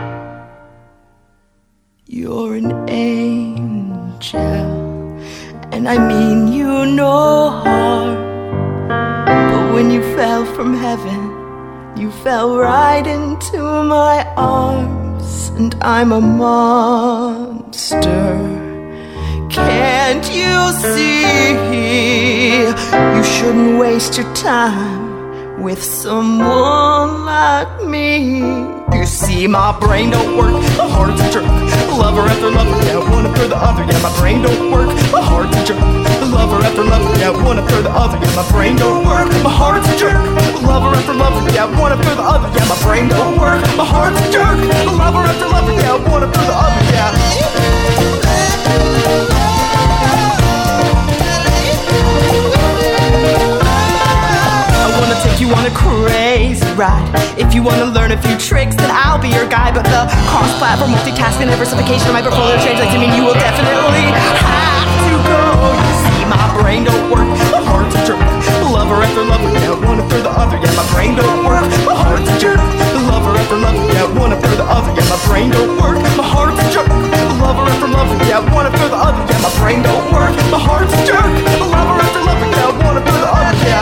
You're an angel, and I mean you no harm. But when you fell from heaven, you fell right into my arms, and I'm a monster. Can't you see? You shouldn't waste your time with someone like me. You see, my brain don't work, my heart's a jerk. Lover after lover, yeah, one after the other. Yeah, my brain don't work, my heart's a jerk. Lover after lover, yeah, one after the other. Yeah, my brain don't work, my heart's a jerk. Lover after lover, yeah, one after the other. Yeah, my brain don't work, my heart's a jerk. Lover after lover, yeah, one after the other. Yeah. I wanna take you on a crazy ride. If you wanna learn a few tricks, then I'll be your guide. But the cross-platform multitasking diversification of my portfolio translates to mean you will definitely have to go. You see, my brain don't work, my heart's a jerk. Lover after lover, yeah, one after the other. Yeah, my brain don't work, my heart's a jerk. Lover after lover, yeah, one after the other. Yeah, my brain don't work, my heart's a jerk. Lover after lover, yeah, one after the other. Yeah, my brain don't work, my heart's a jerk. Lover after lover, yeah, one after the other. Yeah.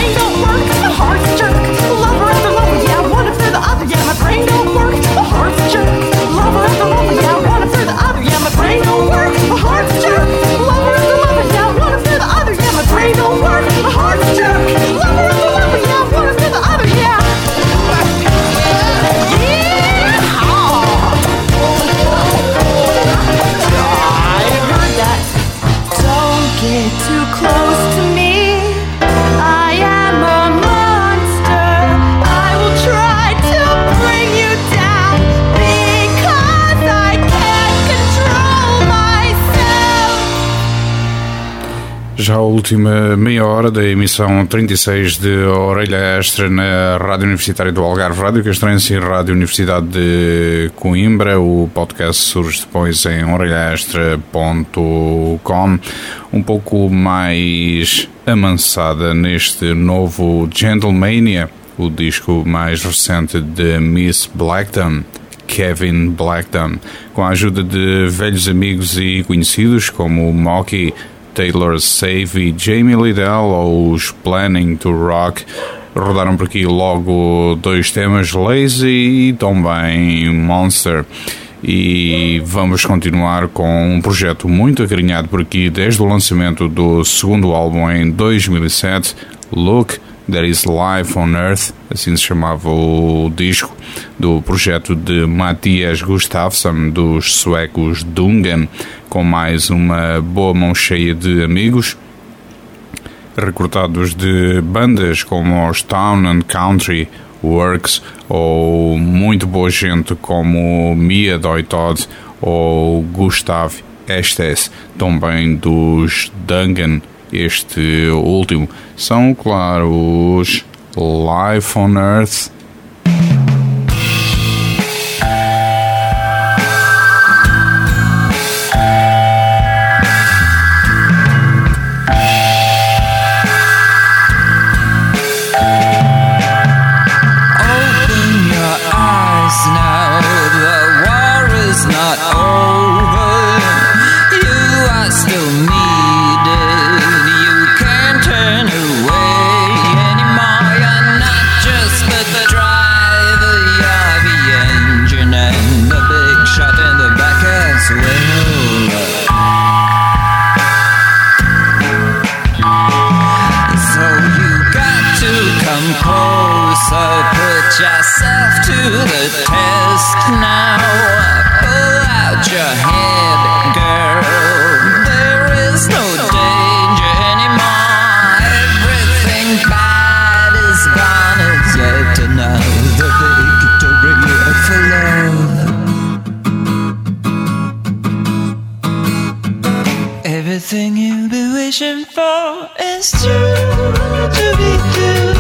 Brain don't work, my heart's Já a última meia hora da emissão 36 de Orelha Extra na Rádio Universitária do Algarve, Rádio Castrense e Rádio Universidade de Coimbra. O podcast surge depois em orelhaextra.com, um pouco mais amansada neste novo Gentlemania, o disco mais recente de Miss Blackton, Kevin Blackton, com a ajuda de velhos amigos e conhecidos como Mocky, Taylor Save e Jamie Liddell, ou os Planning to Rock. Rodaram por aqui logo 2 temas, Lazy e também Monster. E vamos continuar com um projeto muito acarinhado por aqui desde o lançamento do segundo álbum em 2007, Look, There is Life on Earth, assim se chamava o disco, do projeto de Mattias Gustafsson, dos suecos Dungan, com mais uma boa mão cheia de amigos, recrutados de bandas como os Town and Country Works, ou muito boa gente como Mia Doitod ou Gustav Estes, também dos Dungan. Este último são, claro, os Life on Earth. Yourself to the test now. Pull out your head, girl. There is no danger anymore. Everything bad is gone. It's yet another victory for love. Everything you've been wishing for is true to be true.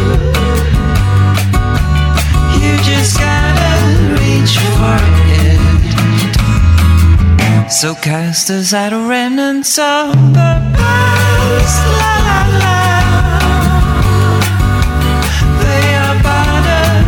Just gotta reach for it. So cast aside remnants of the past, la la la. They are burden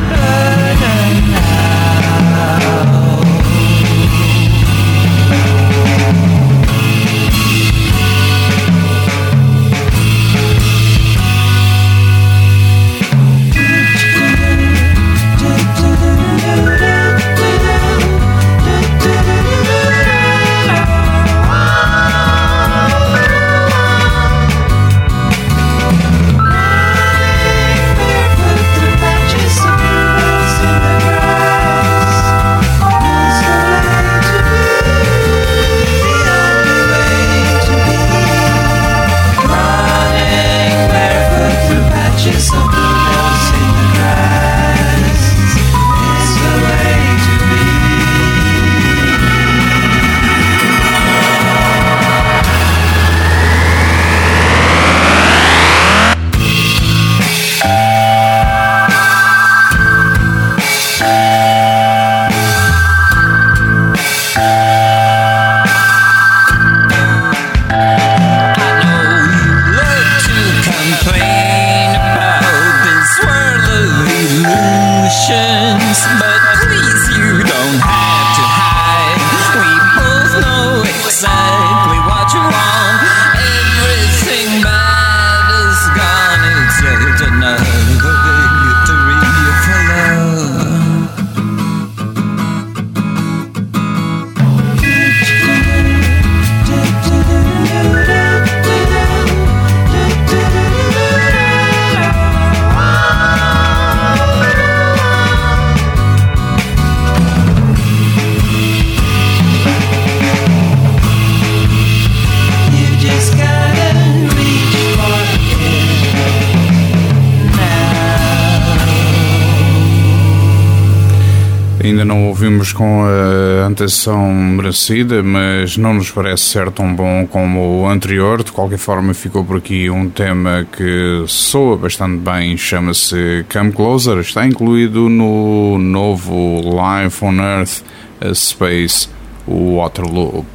ainda não ouvimos com a atenção merecida, mas não nos parece ser tão bom como o anterior. De qualquer forma, ficou por aqui um tema que soa bastante bem, chama-se Come Closer, está incluído no novo Life on Earth, a Space, o Waterloop.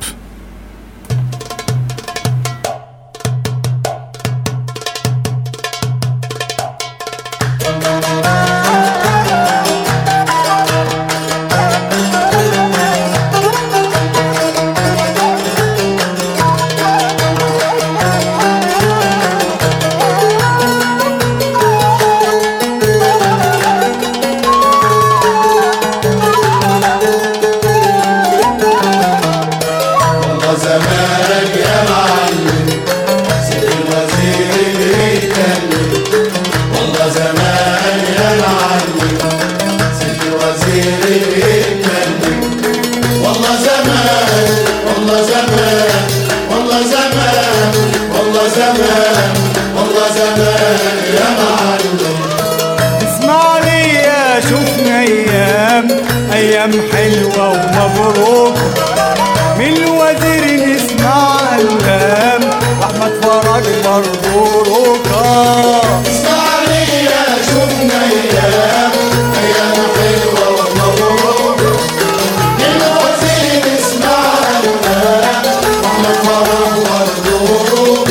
أيام حلوة ومبروك من الوزير نسمع الكلام وأحمد فرج مبروك اسمع ليا شوفنا أيام حلوة ومبروك من الوزير نسمع الكلام وأحمد فرج مبروك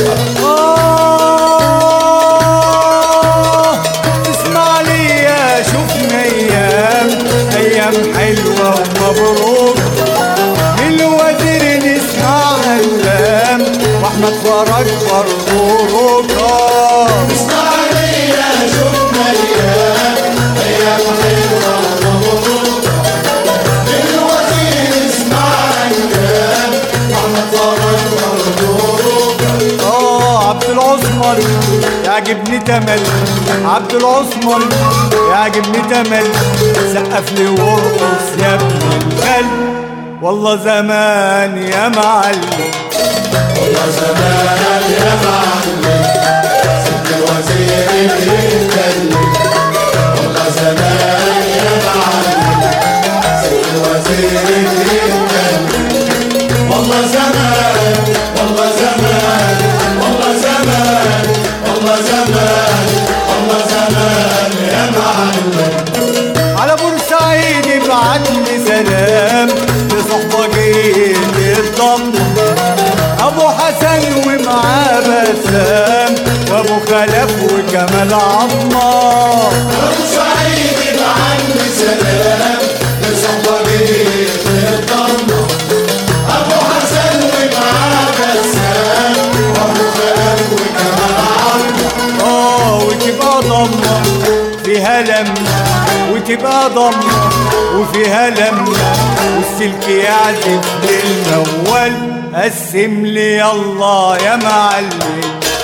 اسمع ليا شوفنا أيام حلوة ومبروك من الوزير نسمع الكلام واحمد فرج مبروك اسمع ليا شوفنا أيام حلوة ومبروك من الوزير نسمع الكلام واحمد فرج مبروك عبد العثمان يعجبني تمل عبد العثمان يعجبني تمل سقف لي وارقص يا ابن الكلب والله زمان يا معلم والله زمان يا معلم سيد الوزير بيتكلم والله زمان يا معلم سيد الوزير بيتكلم والله زمان والله زمان والله زمان والله زمان والله زمان يا معلم على بورسعيد ابعت لي سلام لصحبة جيت الضم ابو حسن ومعاه بسام وابو خلف وكمال عمار بورسعيد ابعت لي سلام لصحبة جيت الضم ابو حسن ومعاه بسام وابو خلف وكمال عمار وتبقى ضمة فيها لمة وتبقى ضمة وفيها لمة والسلك يعزف للموال قسم لي الله يا معلم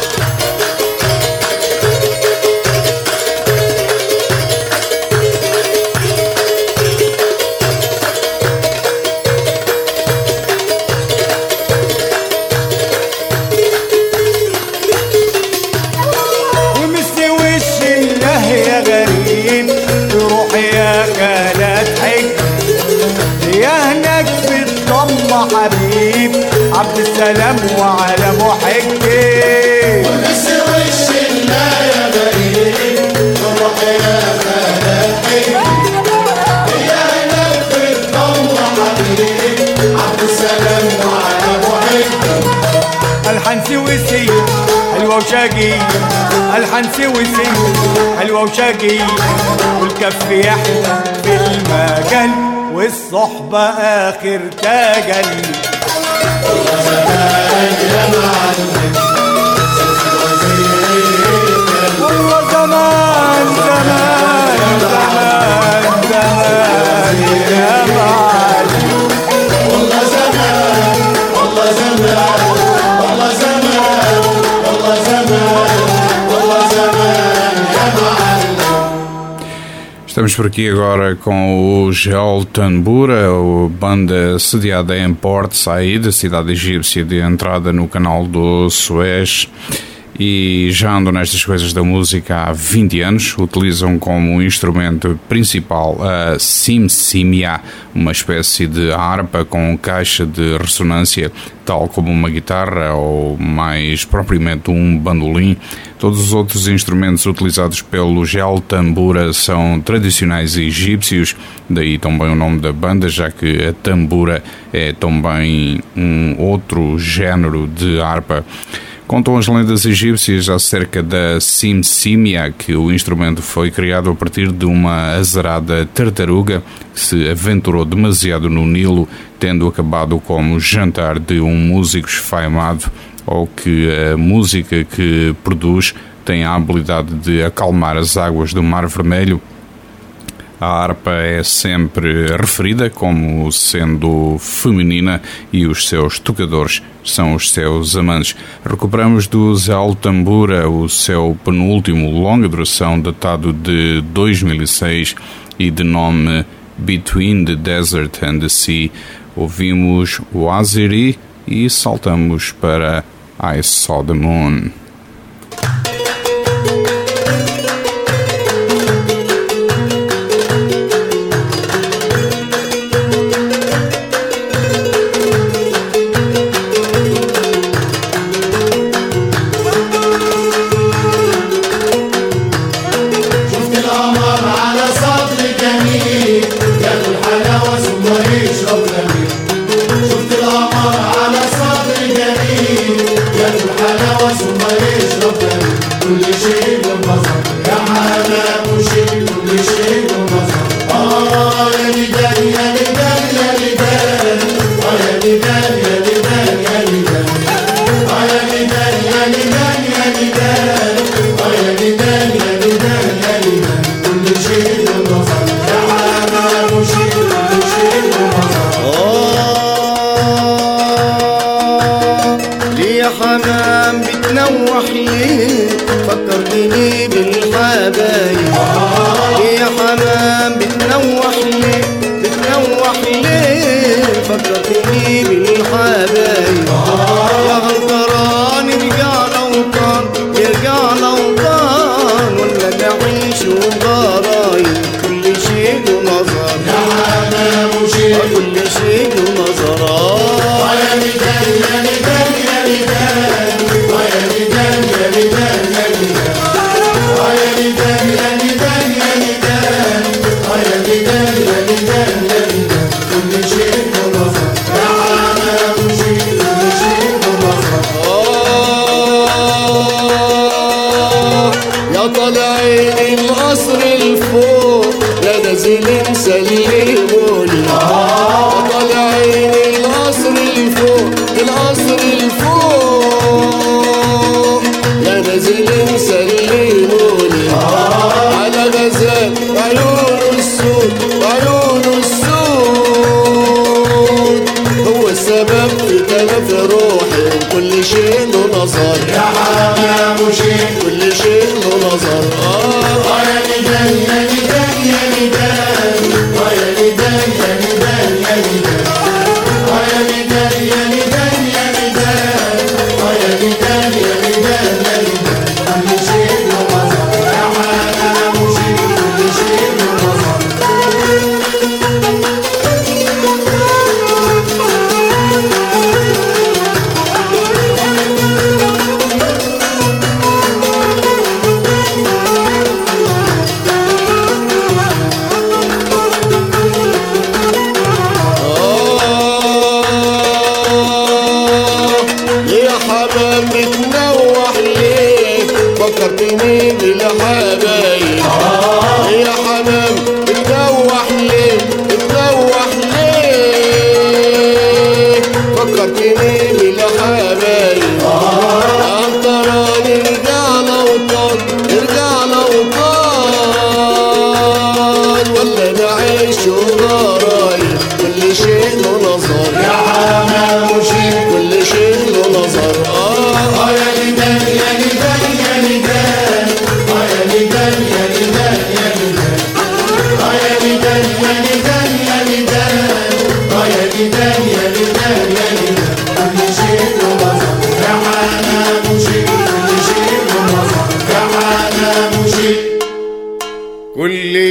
ومثل وش الله يا غريب تروح يا خالات حج يا هناك في الضمة حبيب عبد السلام وعلى محجي ومثل وش الله يا غريب تروح يا خالات حج يا هناك في الضمة حبيب عبد السلام وعلى محجي الحنسي وسي حلوة وشقية الحنسي وسي حلوة وشقية والكف يحلى في المجال والصحبة آخر تجلي والله زمان يا معلم والله زمان زمان زمان زمان يا معلم والله زمان والله زمان والله زمان والله زمان والله زمان يا معلم. Estamos por aqui agora com o Gel Tambura, a banda sediada em Port Said, cidade egípcia de entrada no canal do Suez. e já andam nestas coisas da música há 20 anos. Utilizam como instrumento principal a simsimia, uma espécie de harpa com caixa de ressonância, tal como uma guitarra ou mais propriamente um bandolim. Todos os outros instrumentos utilizados pelo Gel Tambura são tradicionais egípcios, daí também o nome da banda, já que a tambura é também um outro género de harpa. Contam as lendas egípcias acerca da simsimia que o instrumento foi criado a partir de uma azarada tartaruga que se aventurou demasiado no Nilo, tendo acabado como jantar de um músico esfaimado, ou que a música que produz tem a habilidade de acalmar as águas do Mar Vermelho. A harpa é sempre referida como sendo feminina e os seus tocadores são os seus amantes. Recuperamos do Gel Tambura o seu penúltimo longa duração, datado de 2006 e de nome Between the Desert and the Sea. Ouvimos o Azeri e saltamos para I Saw the Moon.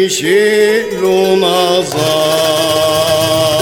شيء له مظار.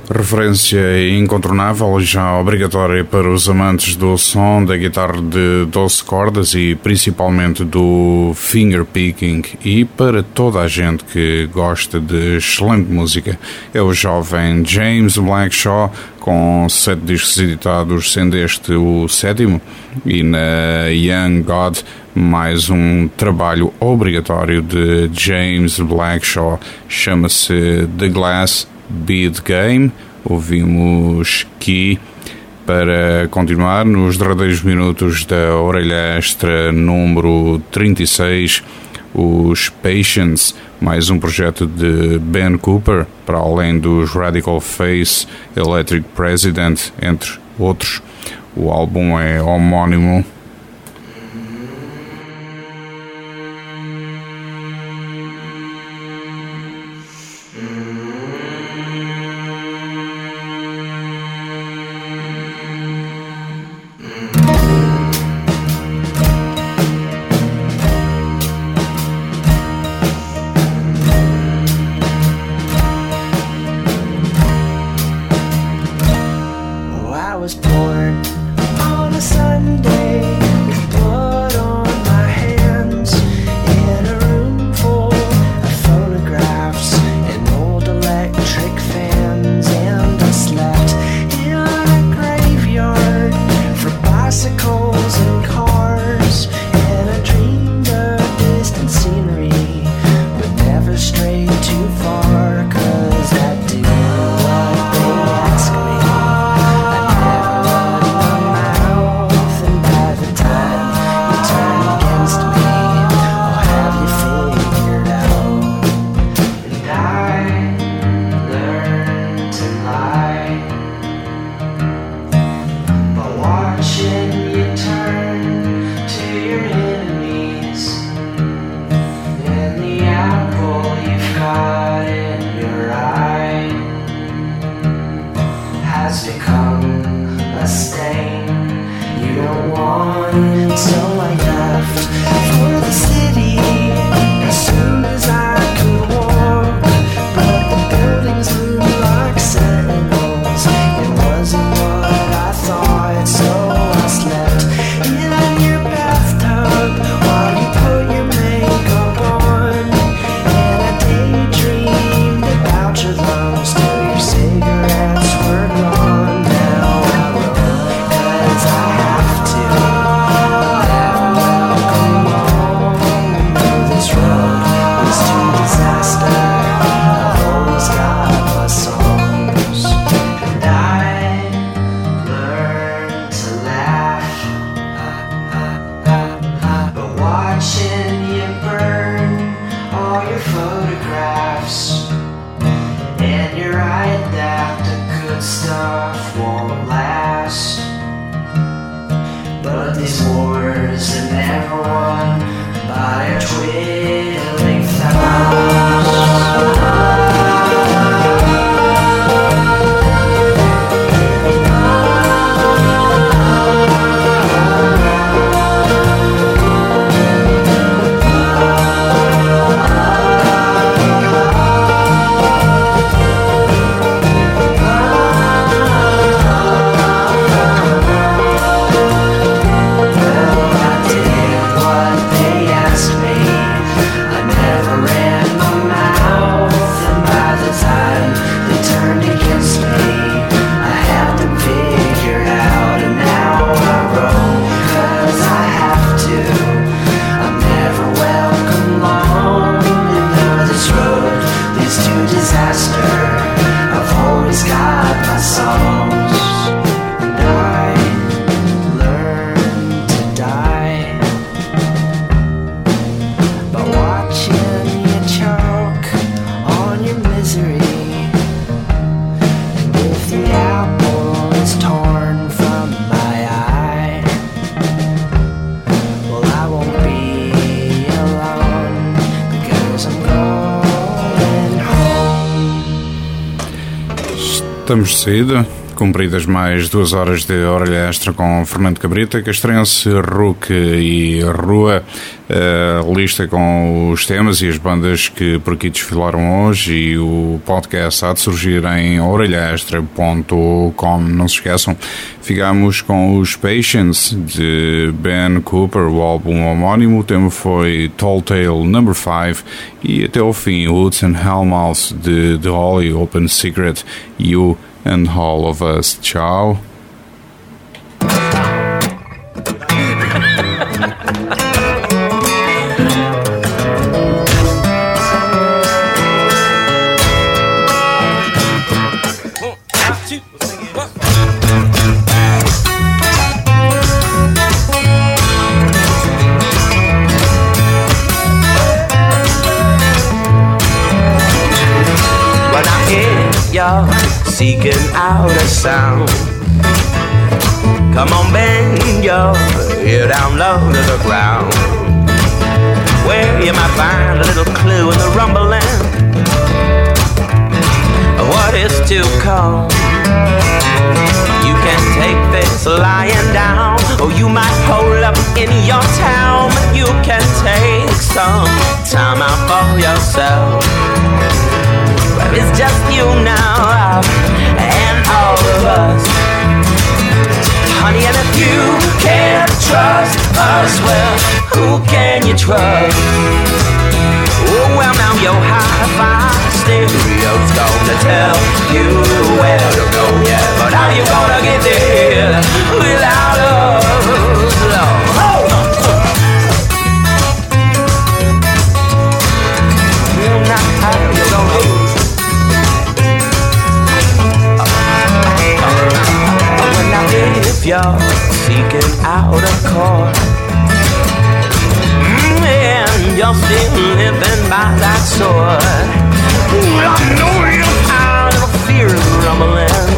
Referência incontornável, já obrigatória para os amantes do som da guitarra de 12 cordas e principalmente do fingerpicking, e para toda a gente que gosta de excelente música. É o jovem James Blackshaw, com 7 discos editados, sendo este o 7º, e na Young God mais um trabalho obrigatório de James Blackshaw, chama-se The Glass Bead Game. Ouvimos Key. Para continuar, nos derradeiros minutos da Orelha Extra número 36, os Patience, mais um projeto de Ben Cooper, para além dos Radical Face, Electric President, entre outros. O álbum é homónimo. Estamos de saída. Cumpridas mais 2 horas de orelha extra com Fernando Cabrita, Castrense, Rook e Rua. Lista com os temas e as bandas que por aqui desfilaram hoje, e o podcast há de surgir em orelhaextra.com. Não se esqueçam, ficámos com os Patience de Ben Cooper, o álbum homónimo. O tema foi Tall Tale No. 5, e até ao fim Woods and Hellmouth de The Holy Open Secret, You and All of Us. Tchau. You're seeking out a sound. Come on, bend your ear down low to the ground, where you might find a little clue in the rumbling of what is to come. You can take this lying down, or you might hold up in your town, but you can take some time out for yourself. Well, it's just you now and all of us, honey. And if you can't trust us, well, who can you trust? Oh, well, now your hi-fi stereo's gonna tell you where to go, yeah. But how you gonna get there without us, Lord? Well, now how you gonna do? If you're seeking out a chord, and you're still living by that sword, ooh, I know you'll find a fear rumbling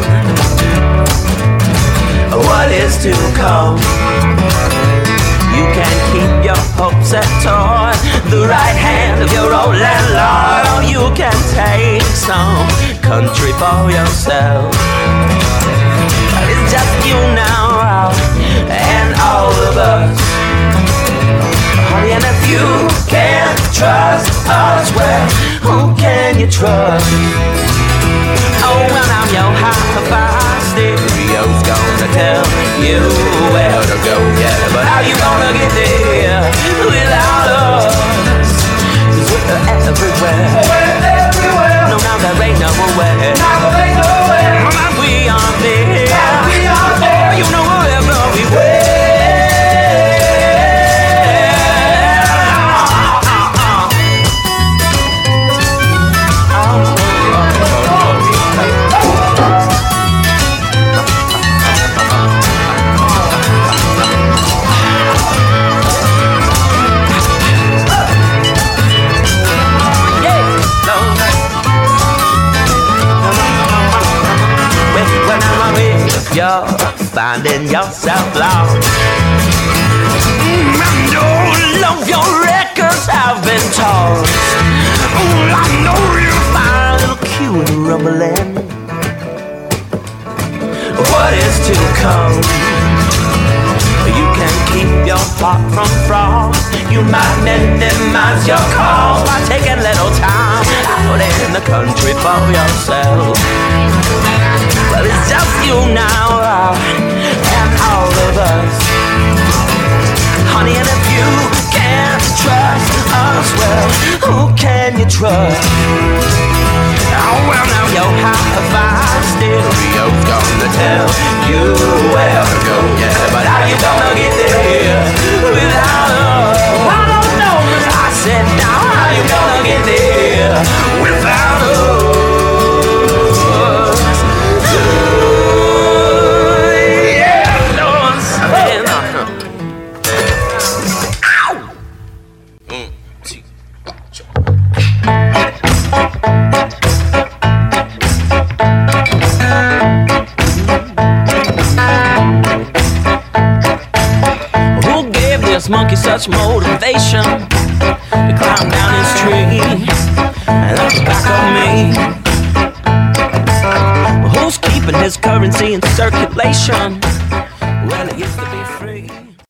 what is to come. You can keep your hopes set toward the right hand of your old landlord, or you can take some country for yourself. It's just you now and all of us, honey. And if you can't trust us, well, who can you trust? Oh, well, now your hi-fi stereo's gonna tell you where to go, yeah. But how you gonna get there without us? 'Cause we're everywhere. We're everywhere. No, now there ain't no way. Now there ain't no way. We are there. We are there. You know wherever we were. You're finding yourself lost. I know your records have been tossed. I know you find a little cue in the rumbling what is to come. You can keep your heart from frost. You might minimize your cost by taking little time out in the country for yourself. Well, it's just you now and all of us, honey. And if you can't trust us, well, who can you trust? Oh, well, now your hi-fi stereo's gonna tell you where to go, yeah. But how you gonna get there without us? I don't know. I said, now how you gonna get there without us? Monkey such motivation to climb down his tree, and that's back of me. Who's keeping his courage currency in circulation. Well, it used to be free.